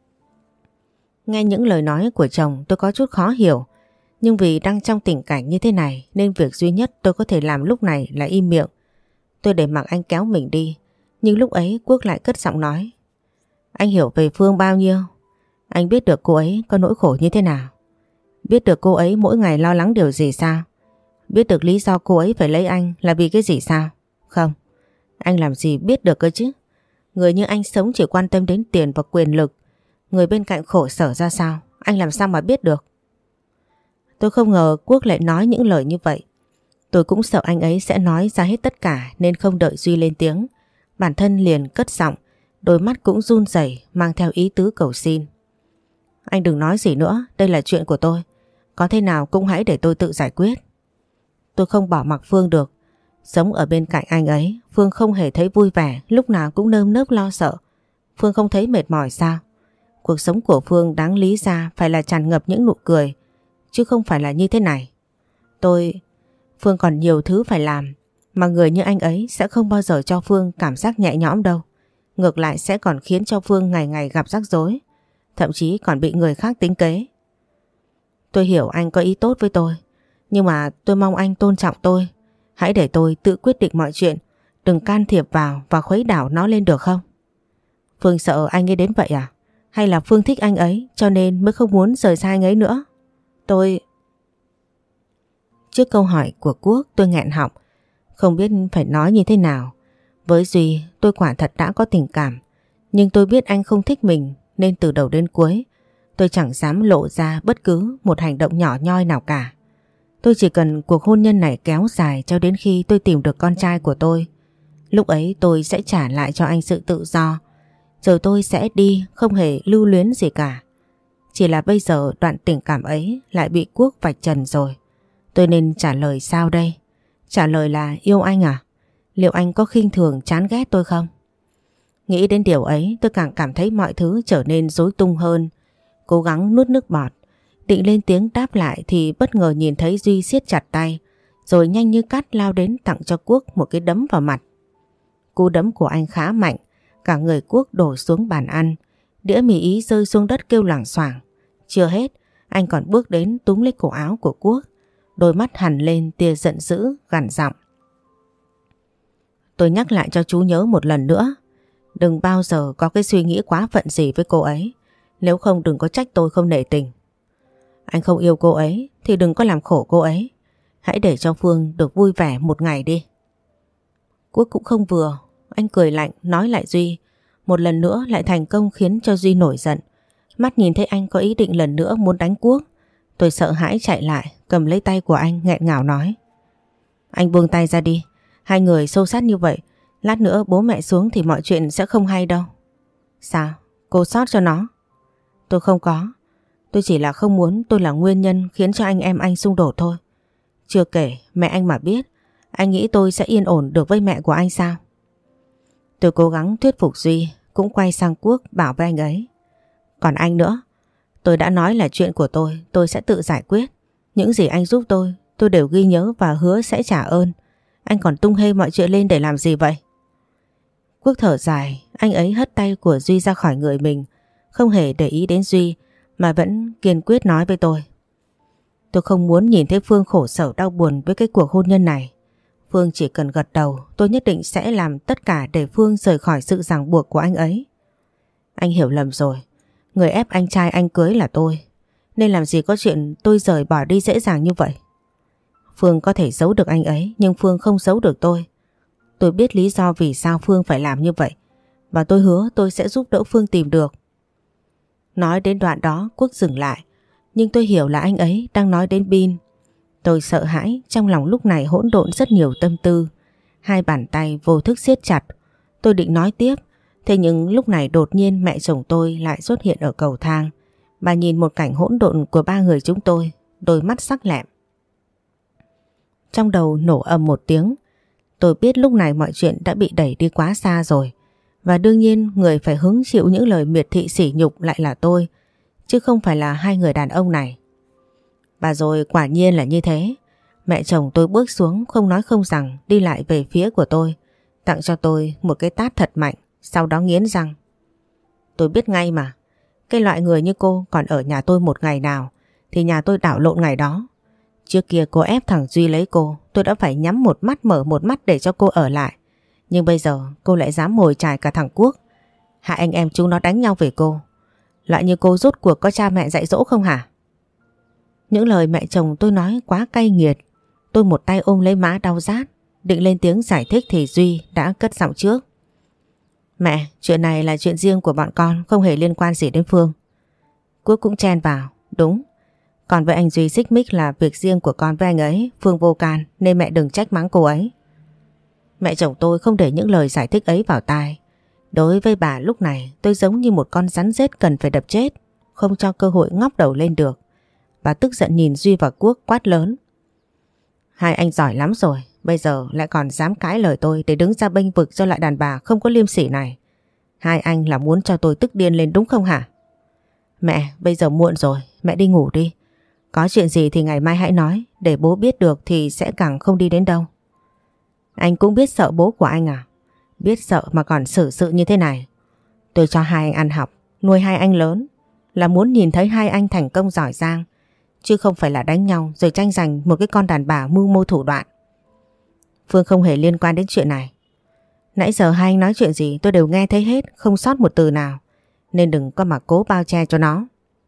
Nghe những lời nói của chồng tôi có chút khó hiểu, nhưng vì đang trong tình cảnh như thế này nên việc duy nhất tôi có thể làm lúc này là im miệng. Tôi để mặc anh kéo mình đi, nhưng lúc ấy Quốc lại cất giọng nói. Anh hiểu về Phương bao nhiêu? Anh biết được cô ấy có nỗi khổ như thế nào? Biết được cô ấy mỗi ngày lo lắng điều gì sao? Biết được lý do cô ấy phải lấy anh là vì cái gì sao? Không, anh làm gì biết được cơ chứ? Người như anh sống chỉ quan tâm đến tiền và quyền lực. Người bên cạnh khổ sở ra sao, anh làm sao mà biết được? Tôi không ngờ Quốc lại nói những lời như vậy. Tôi cũng sợ anh ấy sẽ nói ra hết tất cả nên không đợi Duy lên tiếng. Bản thân liền cất giọng, đôi mắt cũng run rẩy mang theo ý tứ cầu xin. Anh đừng nói gì nữa, đây là chuyện của tôi. Có thế nào cũng hãy để tôi tự giải quyết. Tôi không bỏ mặc Phương được. Sống ở bên cạnh anh ấy, Phương không hề thấy vui vẻ, lúc nào cũng nơm nớp lo sợ. Phương không thấy mệt mỏi sao? Cuộc sống của Phương đáng lý ra phải là tràn ngập những nụ cười, chứ không phải là như thế này. Tôi... Phương còn nhiều thứ phải làm, mà người như anh ấy sẽ không bao giờ cho Phương cảm giác nhẹ nhõm đâu. Ngược lại sẽ còn khiến cho Phương ngày ngày gặp rắc rối, thậm chí còn bị người khác tính kế. Tôi hiểu anh có ý tốt với tôi, nhưng mà tôi mong anh tôn trọng tôi. Hãy để tôi tự quyết định mọi chuyện, đừng can thiệp vào và khuấy đảo nó lên được không? Phương sợ anh ấy đến vậy à? Hay là Phương thích anh ấy cho nên mới không muốn rời xa anh ấy nữa? Tôi... Trước câu hỏi của Quốc tôi nghẹn họng, không biết phải nói như thế nào. Với Duy tôi quả thật đã có tình cảm, nhưng tôi biết anh không thích mình nên từ đầu đến cuối tôi chẳng dám lộ ra bất cứ một hành động nhỏ nhoi nào cả. Tôi chỉ cần cuộc hôn nhân này kéo dài cho đến khi tôi tìm được con trai của tôi. Lúc ấy tôi sẽ trả lại cho anh sự tự do, rồi tôi sẽ đi không hề lưu luyến gì cả. Chỉ là bây giờ đoạn tình cảm ấy lại bị Quốc vạch trần rồi. Tôi nên trả lời sao đây? Trả lời là yêu anh à? Liệu anh có khinh thường chán ghét tôi không? Nghĩ đến điều ấy tôi càng cảm thấy mọi thứ trở nên rối tung hơn. Cố gắng nuốt nước bọt, định lên tiếng đáp lại thì bất ngờ nhìn thấy Duy siết chặt tay, rồi nhanh như cắt lao đến tặng cho Quốc một cái đấm vào mặt. Cú đấm của anh khá mạnh, cả người Quốc đổ xuống bàn ăn, đĩa mì ý rơi xuống đất kêu loảng xoảng. Chưa hết, anh còn bước đến túm lấy cổ áo của Quốc, đôi mắt hằn lên tia giận dữ, gằn giọng. Tôi nhắc lại cho chú nhớ một lần nữa, đừng bao giờ có cái suy nghĩ quá phận gì với cô ấy, nếu không đừng có trách tôi không nể tình. Anh không yêu cô ấy thì đừng có làm khổ cô ấy, hãy để cho Phương được vui vẻ một ngày đi. Quốc cũng không vừa, anh cười lạnh nói lại Duy, một lần nữa lại thành công khiến cho Duy nổi giận. Mắt nhìn thấy anh có ý định lần nữa muốn đánh Quốc, tôi sợ hãi chạy lại cầm lấy tay của anh nghẹn ngào nói. Anh buông tay ra đi, hai người xô xát như vậy, lát nữa bố mẹ xuống thì mọi chuyện sẽ không hay đâu. Sao? Cô sót cho nó? Tôi không có, tôi chỉ là không muốn tôi là nguyên nhân khiến cho anh em anh xung đột thôi. Chưa kể mẹ anh mà biết, anh nghĩ tôi sẽ yên ổn được với mẹ của anh sao? Tôi cố gắng thuyết phục Duy, cũng quay sang Quốc bảo với anh ấy. Còn anh nữa, tôi đã nói là chuyện của tôi, tôi sẽ tự giải quyết. Những gì anh giúp tôi, tôi đều ghi nhớ và hứa sẽ trả ơn. Anh còn tung hê mọi chuyện lên để làm gì vậy? Quốc thở dài, anh ấy hất tay của Duy ra khỏi người mình, không hề để ý đến Duy mà vẫn kiên quyết nói với tôi. Tôi không muốn nhìn thấy Phương khổ sở đau buồn với cái cuộc hôn nhân này. Phương chỉ cần gật đầu, tôi nhất định sẽ làm tất cả để Phương rời khỏi sự ràng buộc của anh ấy. Anh hiểu lầm rồi, người ép anh trai anh cưới là tôi, nên làm gì có chuyện tôi rời bỏ đi dễ dàng như vậy. Phương có thể giấu được anh ấy, nhưng Phương không giấu được tôi. Tôi biết lý do vì sao Phương phải làm như vậy, và tôi hứa tôi sẽ giúp đỡ Phương tìm được. Nói đến đoạn đó Quốc dừng lại, nhưng tôi hiểu là anh ấy đang nói đến Bin. Tôi sợ hãi, trong lòng lúc này hỗn độn rất nhiều tâm tư. Hai bàn tay vô thức siết chặt. Tôi định nói tiếp, thế nhưng lúc này đột nhiên mẹ chồng tôi lại xuất hiện ở cầu thang. Bà nhìn một cảnh hỗn độn của ba người chúng tôi, đôi mắt sắc lẹm. Trong đầu nổ ầm một tiếng. Tôi biết lúc này mọi chuyện đã bị đẩy đi quá xa rồi. Và đương nhiên người phải hứng chịu những lời miệt thị sỉ nhục lại là tôi, chứ không phải là hai người đàn ông này. Và rồi quả nhiên là như thế. Mẹ chồng tôi bước xuống không nói không rằng, đi lại về phía của tôi, tặng cho tôi một cái tát thật mạnh, sau đó nghiến răng. Tôi biết ngay mà, cái loại người như cô còn ở nhà tôi một ngày nào thì nhà tôi đảo lộn ngày đó. Trước kia cô ép thằng Duy lấy cô, tôi đã phải nhắm một mắt mở một mắt để cho cô ở lại. Nhưng bây giờ cô lại dám mồi chài cả thằng Quốc. Hai anh em chúng nó đánh nhau về cô. Loại như cô rốt cuộc có cha mẹ dạy dỗ không hả? Những lời mẹ chồng tôi nói quá cay nghiệt. Tôi một tay ôm lấy má đau rát, định lên tiếng giải thích thì Duy đã cất giọng trước. Mẹ, chuyện này là chuyện riêng của bọn con, không hề liên quan gì đến Phương. Quốc cũng chen vào. Đúng, Còn với anh Duy xích mích là việc riêng của con với anh ấy, Phương vô can nên mẹ đừng trách mắng cô ấy. Mẹ chồng tôi không để những lời giải thích ấy vào tai. Đối với bà lúc này tôi giống như một con rắn rết cần phải đập chết, không cho cơ hội ngóc đầu lên được. Bà tức giận nhìn Duy và Quốc quát lớn. Hai anh giỏi lắm rồi, bây giờ lại còn dám cãi lời tôi để đứng ra bênh vực cho lại đàn bà không có liêm sỉ này. Hai anh là muốn cho tôi tức điên lên đúng không hả? Mẹ, bây giờ muộn rồi, mẹ đi ngủ đi. Có chuyện gì thì ngày mai hãy nói, để bố biết được thì sẽ càng không đi đến đâu. Anh cũng biết sợ bố của anh à? Biết sợ mà còn xử sự như thế này. Tôi cho hai anh ăn học, nuôi hai anh lớn, là muốn nhìn thấy hai anh thành công giỏi giang, chứ không phải là đánh nhau rồi tranh giành một cái con đàn bà mưu mô thủ đoạn. Phương không hề liên quan đến chuyện này. Nãy giờ hai anh nói chuyện gì tôi đều nghe thấy hết, không sót một từ nào, nên đừng có mà cố bao che cho nó.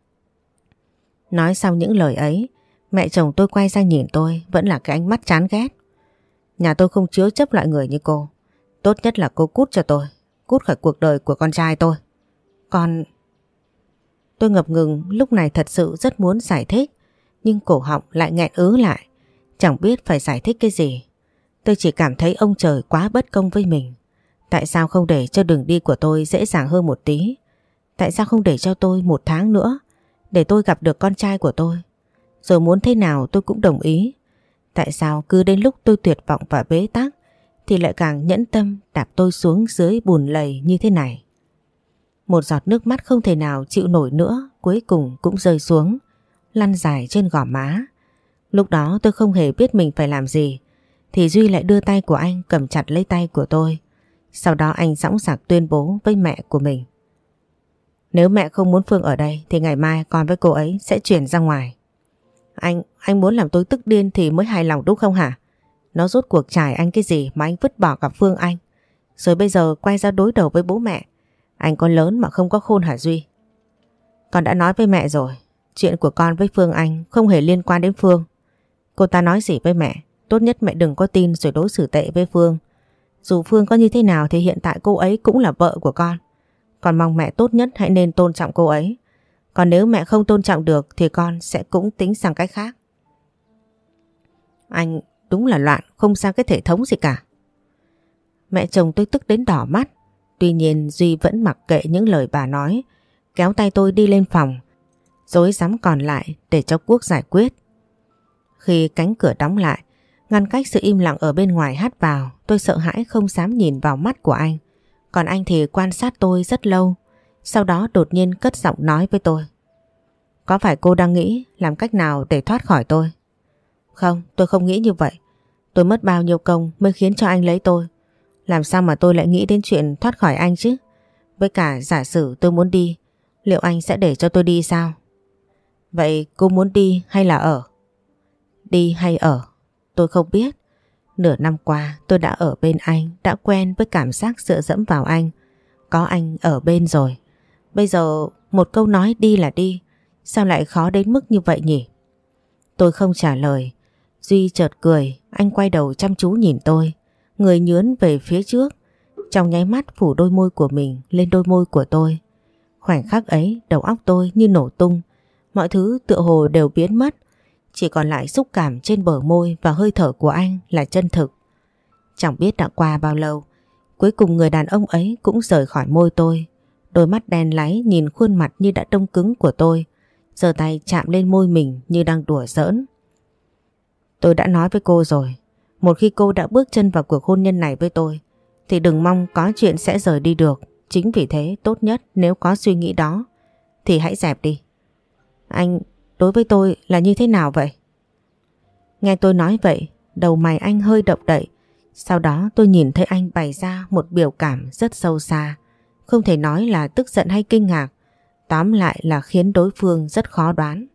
Nói xong những lời ấy, mẹ chồng tôi quay sang nhìn tôi vẫn là cái ánh mắt chán ghét. Nhà tôi không chứa chấp loại người như cô. Tốt nhất là cô cút cho tôi, cút khỏi cuộc đời của con trai tôi. Con... Tôi ngập ngừng, lúc này thật sự rất muốn giải thích, nhưng cổ họng lại nghẹn ứ lại, chẳng biết phải giải thích cái gì. Tôi chỉ cảm thấy ông trời quá bất công với mình. Tại sao không để cho đường đi của tôi dễ dàng hơn một tí? Tại sao không để cho tôi một tháng nữa để tôi gặp được con trai của tôi? Rồi muốn thế nào tôi cũng đồng ý. Tại sao cứ đến lúc tôi tuyệt vọng và bế tắc thì lại càng nhẫn tâm đạp tôi xuống dưới bùn lầy như thế này? Một giọt nước mắt không thể nào chịu nổi nữa cuối cùng cũng rơi xuống, lăn dài trên gò má. Lúc đó tôi không hề biết mình phải làm gì, thì Duy lại đưa tay của anh cầm chặt lấy tay của tôi. Sau đó anh dõng dạc tuyên bố với mẹ của mình. Nếu mẹ không muốn Phương ở đây thì ngày mai con với cô ấy sẽ chuyển ra ngoài. Anh, anh muốn làm tôi tức điên thì mới hài lòng đúng không hả? Nó rốt cuộc trải anh cái gì mà anh vứt bỏ cả Phương anh, rồi bây giờ quay ra đối đầu với bố mẹ. Anh con lớn mà không có khôn hả Duy? Con đã nói với mẹ rồi, chuyện của con với Phương anh không hề liên quan đến Phương. Cô ta nói gì với mẹ, tốt nhất mẹ đừng có tin rồi đối xử tệ với Phương. Dù Phương có như thế nào thì hiện tại cô ấy cũng là vợ của con. Con mong mẹ tốt nhất hãy nên tôn trọng cô ấy. Còn nếu mẹ không tôn trọng được thì con sẽ cũng tính sang cách khác. Anh đúng là loạn, không sang cái thể thống gì cả. Mẹ chồng tôi tức đến đỏ mắt. Tuy nhiên Duy vẫn mặc kệ những lời bà nói, kéo tay tôi đi lên phòng, rối rắm còn lại để cho Quốc giải quyết. Khi cánh cửa đóng lại, ngăn cách sự im lặng ở bên ngoài hắt vào, tôi sợ hãi không dám nhìn vào mắt của anh. Còn anh thì quan sát tôi rất lâu, sau đó đột nhiên cất giọng nói với tôi. Có phải cô đang nghĩ làm cách nào để thoát khỏi tôi? Không, tôi không nghĩ như vậy. Tôi mất bao nhiêu công mới khiến cho anh lấy tôi. Làm sao mà tôi lại nghĩ đến chuyện thoát khỏi anh chứ? Với cả giả sử tôi muốn đi, liệu anh sẽ để cho tôi đi sao? Vậy cô muốn đi hay là ở? Đi hay ở? Tôi không biết. Nửa năm qua tôi đã ở bên anh, đã quen với cảm giác dựa dẫm vào anh. Có anh ở bên rồi. Bây giờ một câu nói đi là đi, sao lại khó đến mức như vậy nhỉ? Tôi không trả lời. Duy chợt cười, anh quay đầu chăm chú nhìn tôi, người nhướn về phía trước, trong nháy mắt phủ đôi môi của mình lên đôi môi của tôi. Khoảnh khắc ấy đầu óc tôi như nổ tung, mọi thứ tựa hồ đều biến mất, chỉ còn lại xúc cảm trên bờ môi và hơi thở của anh là chân thực. Chẳng biết đã qua bao lâu, cuối cùng người đàn ông ấy cũng rời khỏi môi tôi. Đôi mắt đen láy nhìn khuôn mặt như đã đông cứng của tôi, giơ tay chạm lên môi mình như đang đùa giỡn. Tôi đã nói với cô rồi, một khi cô đã bước chân vào cuộc hôn nhân này với tôi thì đừng mong có chuyện sẽ rời đi được. Chính vì thế tốt nhất nếu có suy nghĩ đó thì hãy dẹp đi. Anh đối với tôi là như thế nào vậy? Nghe tôi nói vậy, đầu mày anh hơi động đậy. Sau đó tôi nhìn thấy anh bày ra một biểu cảm rất sâu xa, không thể nói là tức giận hay kinh ngạc, tóm lại là khiến đối phương rất khó đoán.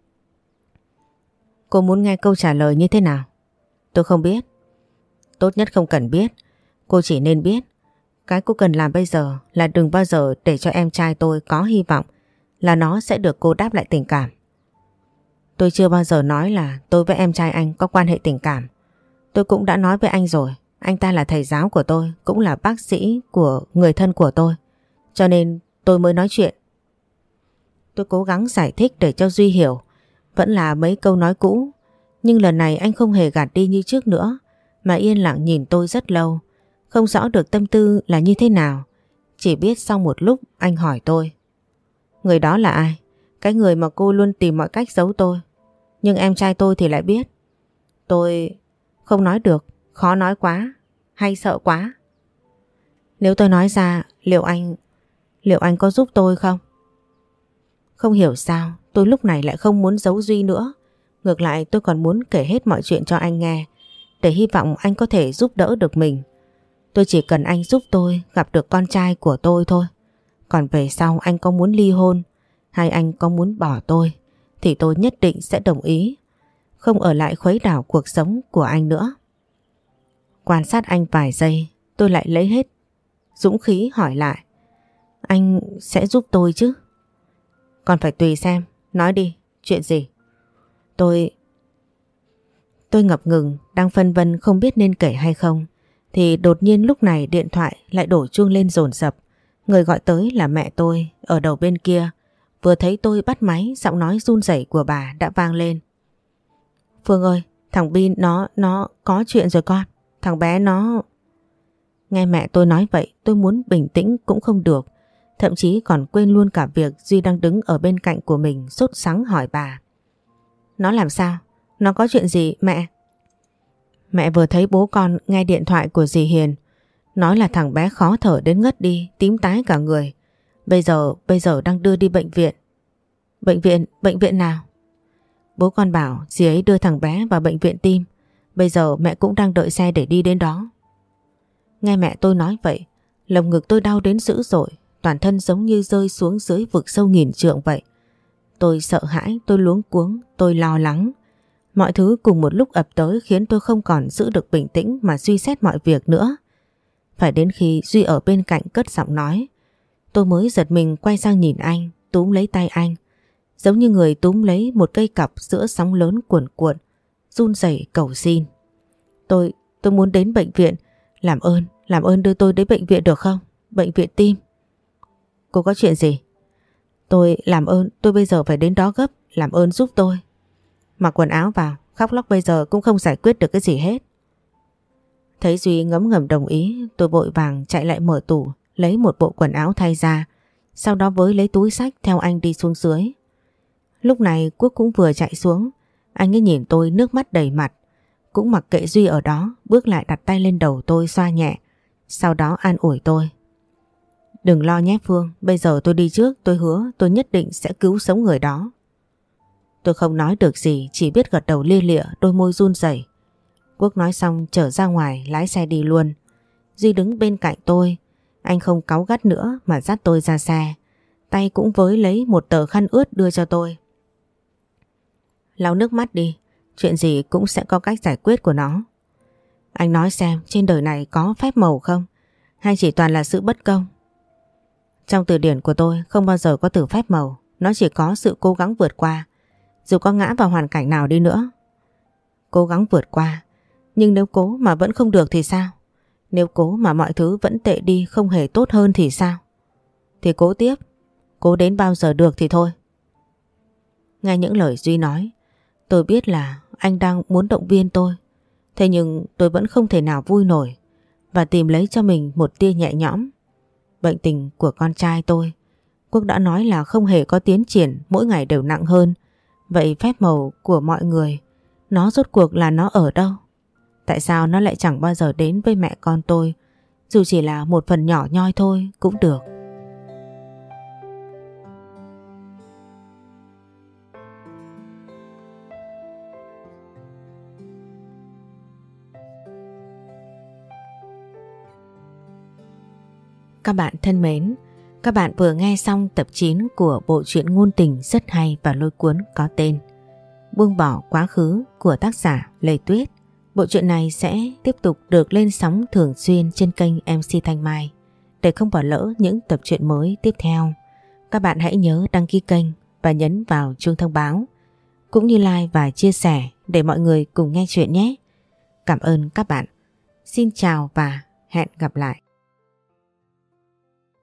Cô muốn nghe câu trả lời như thế nào? Tôi không biết. Tốt nhất không cần biết. Cô chỉ nên biết cái cô cần làm bây giờ là đừng bao giờ để cho em trai tôi có hy vọng là nó sẽ được cô đáp lại tình cảm. Tôi chưa bao giờ nói là tôi với em trai anh có quan hệ tình cảm. Tôi cũng đã nói với anh rồi, anh ta là thầy giáo của tôi, cũng là bác sĩ của người thân của tôi, cho nên tôi mới nói chuyện. Tôi cố gắng giải thích để cho Duy hiểu, Vẫn là mấy câu nói cũ, nhưng lần này anh không hề gạt đi như trước nữa, mà yên lặng nhìn tôi rất lâu. Không rõ được tâm tư là như thế nào. Chỉ biết sau một lúc anh hỏi tôi: người đó là ai? Cái người mà cô luôn tìm mọi cách giấu tôi. Nhưng em trai tôi thì lại biết. Tôi không nói được, khó nói quá, hay sợ quá. Nếu tôi nói ra, liệu anh... liệu anh có giúp tôi không? Không hiểu sao, tôi lúc này lại không muốn giấu Duy nữa. Ngược lại tôi còn muốn kể hết mọi chuyện cho anh nghe, để hy vọng anh có thể giúp đỡ được mình. Tôi chỉ cần anh giúp tôi gặp được con trai của tôi thôi. Còn về sau anh có muốn ly hôn hay anh có muốn bỏ tôi thì tôi nhất định sẽ đồng ý, không ở lại khuấy đảo cuộc sống của anh nữa. Quan sát anh vài giây, tôi lại lấy hết dũng khí hỏi lại: anh sẽ giúp tôi chứ? Còn phải tùy xem, nói đi, chuyện gì? Tôi... Tôi ngập ngừng, đang phân vân không biết nên kể hay không, thì đột nhiên lúc này điện thoại lại đổ chuông lên dồn dập. Người gọi tới là mẹ tôi, ở đầu bên kia. Vừa thấy tôi bắt máy, giọng nói run rẩy của bà đã vang lên: Phương ơi, thằng Bin nó, nó có chuyện rồi con. Thằng bé nó... Nghe mẹ tôi nói vậy, tôi muốn bình tĩnh cũng không được. Thậm chí còn quên luôn cả việc Duy đang đứng ở bên cạnh của mình sốt sắng hỏi bà: nó làm sao? Nó có chuyện gì mẹ? Mẹ vừa thấy bố con nghe điện thoại của dì Hiền, nói là thằng bé khó thở đến ngất đi, tím tái cả người. Bây giờ, bây giờ đang đưa đi bệnh viện. Bệnh viện, bệnh viện nào? Bố con bảo dì ấy đưa thằng bé vào bệnh viện tim. Bây giờ mẹ cũng đang đợi xe để đi đến đó. Nghe mẹ tôi nói vậy, lồng ngực tôi đau đến dữ dội, toàn thân giống như rơi xuống dưới vực sâu nghìn trượng vậy. Tôi sợ hãi, tôi luống cuống, tôi lo lắng. Mọi thứ cùng một lúc ập tới khiến tôi không còn giữ được bình tĩnh mà suy xét mọi việc nữa. Phải đến khi Duy ở bên cạnh cất giọng nói, tôi mới giật mình quay sang nhìn anh, túm lấy tay anh, giống như người túm lấy một cây cặp giữa sóng lớn cuồn cuộn, run rẩy cầu xin. Tôi, tôi muốn đến bệnh viện, làm ơn, làm ơn đưa tôi đến bệnh viện được không? Bệnh viện tim. Cô có chuyện gì? Tôi, làm ơn, tôi bây giờ phải đến đó gấp, làm ơn giúp tôi. Mặc quần áo vào, khóc lóc bây giờ cũng không giải quyết được cái gì hết. Thấy Duy ngấm ngầm đồng ý, tôi vội vàng chạy lại mở tủ, lấy một bộ quần áo thay ra, sau đó với lấy túi xách theo anh đi xuống dưới. Lúc này Quốc cũng vừa chạy xuống, anh ấy nhìn tôi nước mắt đầy mặt, cũng mặc kệ Duy ở đó, bước lại đặt tay lên đầu tôi xoa nhẹ, sau đó an ủi tôi. Đừng lo nhé Phương, bây giờ tôi đi trước, tôi hứa tôi nhất định sẽ cứu sống người đó. Tôi không nói được gì, chỉ biết gật đầu lia lịa, đôi môi run rẩy. Quốc nói xong trở ra ngoài lái xe đi luôn. Duy đứng bên cạnh tôi, anh không cáu gắt nữa mà dắt tôi ra xe, tay cũng với lấy một tờ khăn ướt đưa cho tôi. Lau nước mắt đi, chuyện gì cũng sẽ có cách giải quyết của nó. Anh nói xem trên đời này có phép màu không? Hay chỉ toàn là sự bất công? Trong từ điển của tôi không bao giờ có từ phép màu, nó chỉ có sự cố gắng vượt qua, dù có ngã vào hoàn cảnh nào đi nữa. Cố gắng vượt qua, nhưng nếu cố mà vẫn không được thì sao? Nếu cố mà mọi thứ vẫn tệ đi, không hề tốt hơn thì sao? Thì cố tiếp, cố đến bao giờ được thì thôi. Nghe những lời Duy nói, tôi biết là anh đang muốn động viên tôi. Thế nhưng tôi vẫn không thể nào vui nổi và tìm lấy cho mình một tia nhẹ nhõm. Bệnh tình của con trai tôi, Quốc đã nói là không hề có tiến triển, mỗi ngày đều nặng hơn. Vậy phép màu của mọi người, nó rốt cuộc là nó ở đâu? Tại sao nó lại chẳng bao giờ đến với mẹ con tôi, dù chỉ là một phần nhỏ nhoi thôi cũng được. Các bạn thân mến, các bạn vừa nghe xong tập chín của bộ truyện ngôn tình rất hay và lôi cuốn có tên Buông bỏ quá khứ của tác giả Lê Tuyết. Bộ truyện này sẽ tiếp tục được lên sóng thường xuyên trên kênh em xê Thanh Mai. Để không bỏ lỡ những tập truyện mới tiếp theo, các bạn hãy nhớ đăng ký kênh và nhấn vào chuông thông báo, cũng như like và chia sẻ để mọi người cùng nghe chuyện nhé. Cảm ơn các bạn. Xin chào và hẹn gặp lại.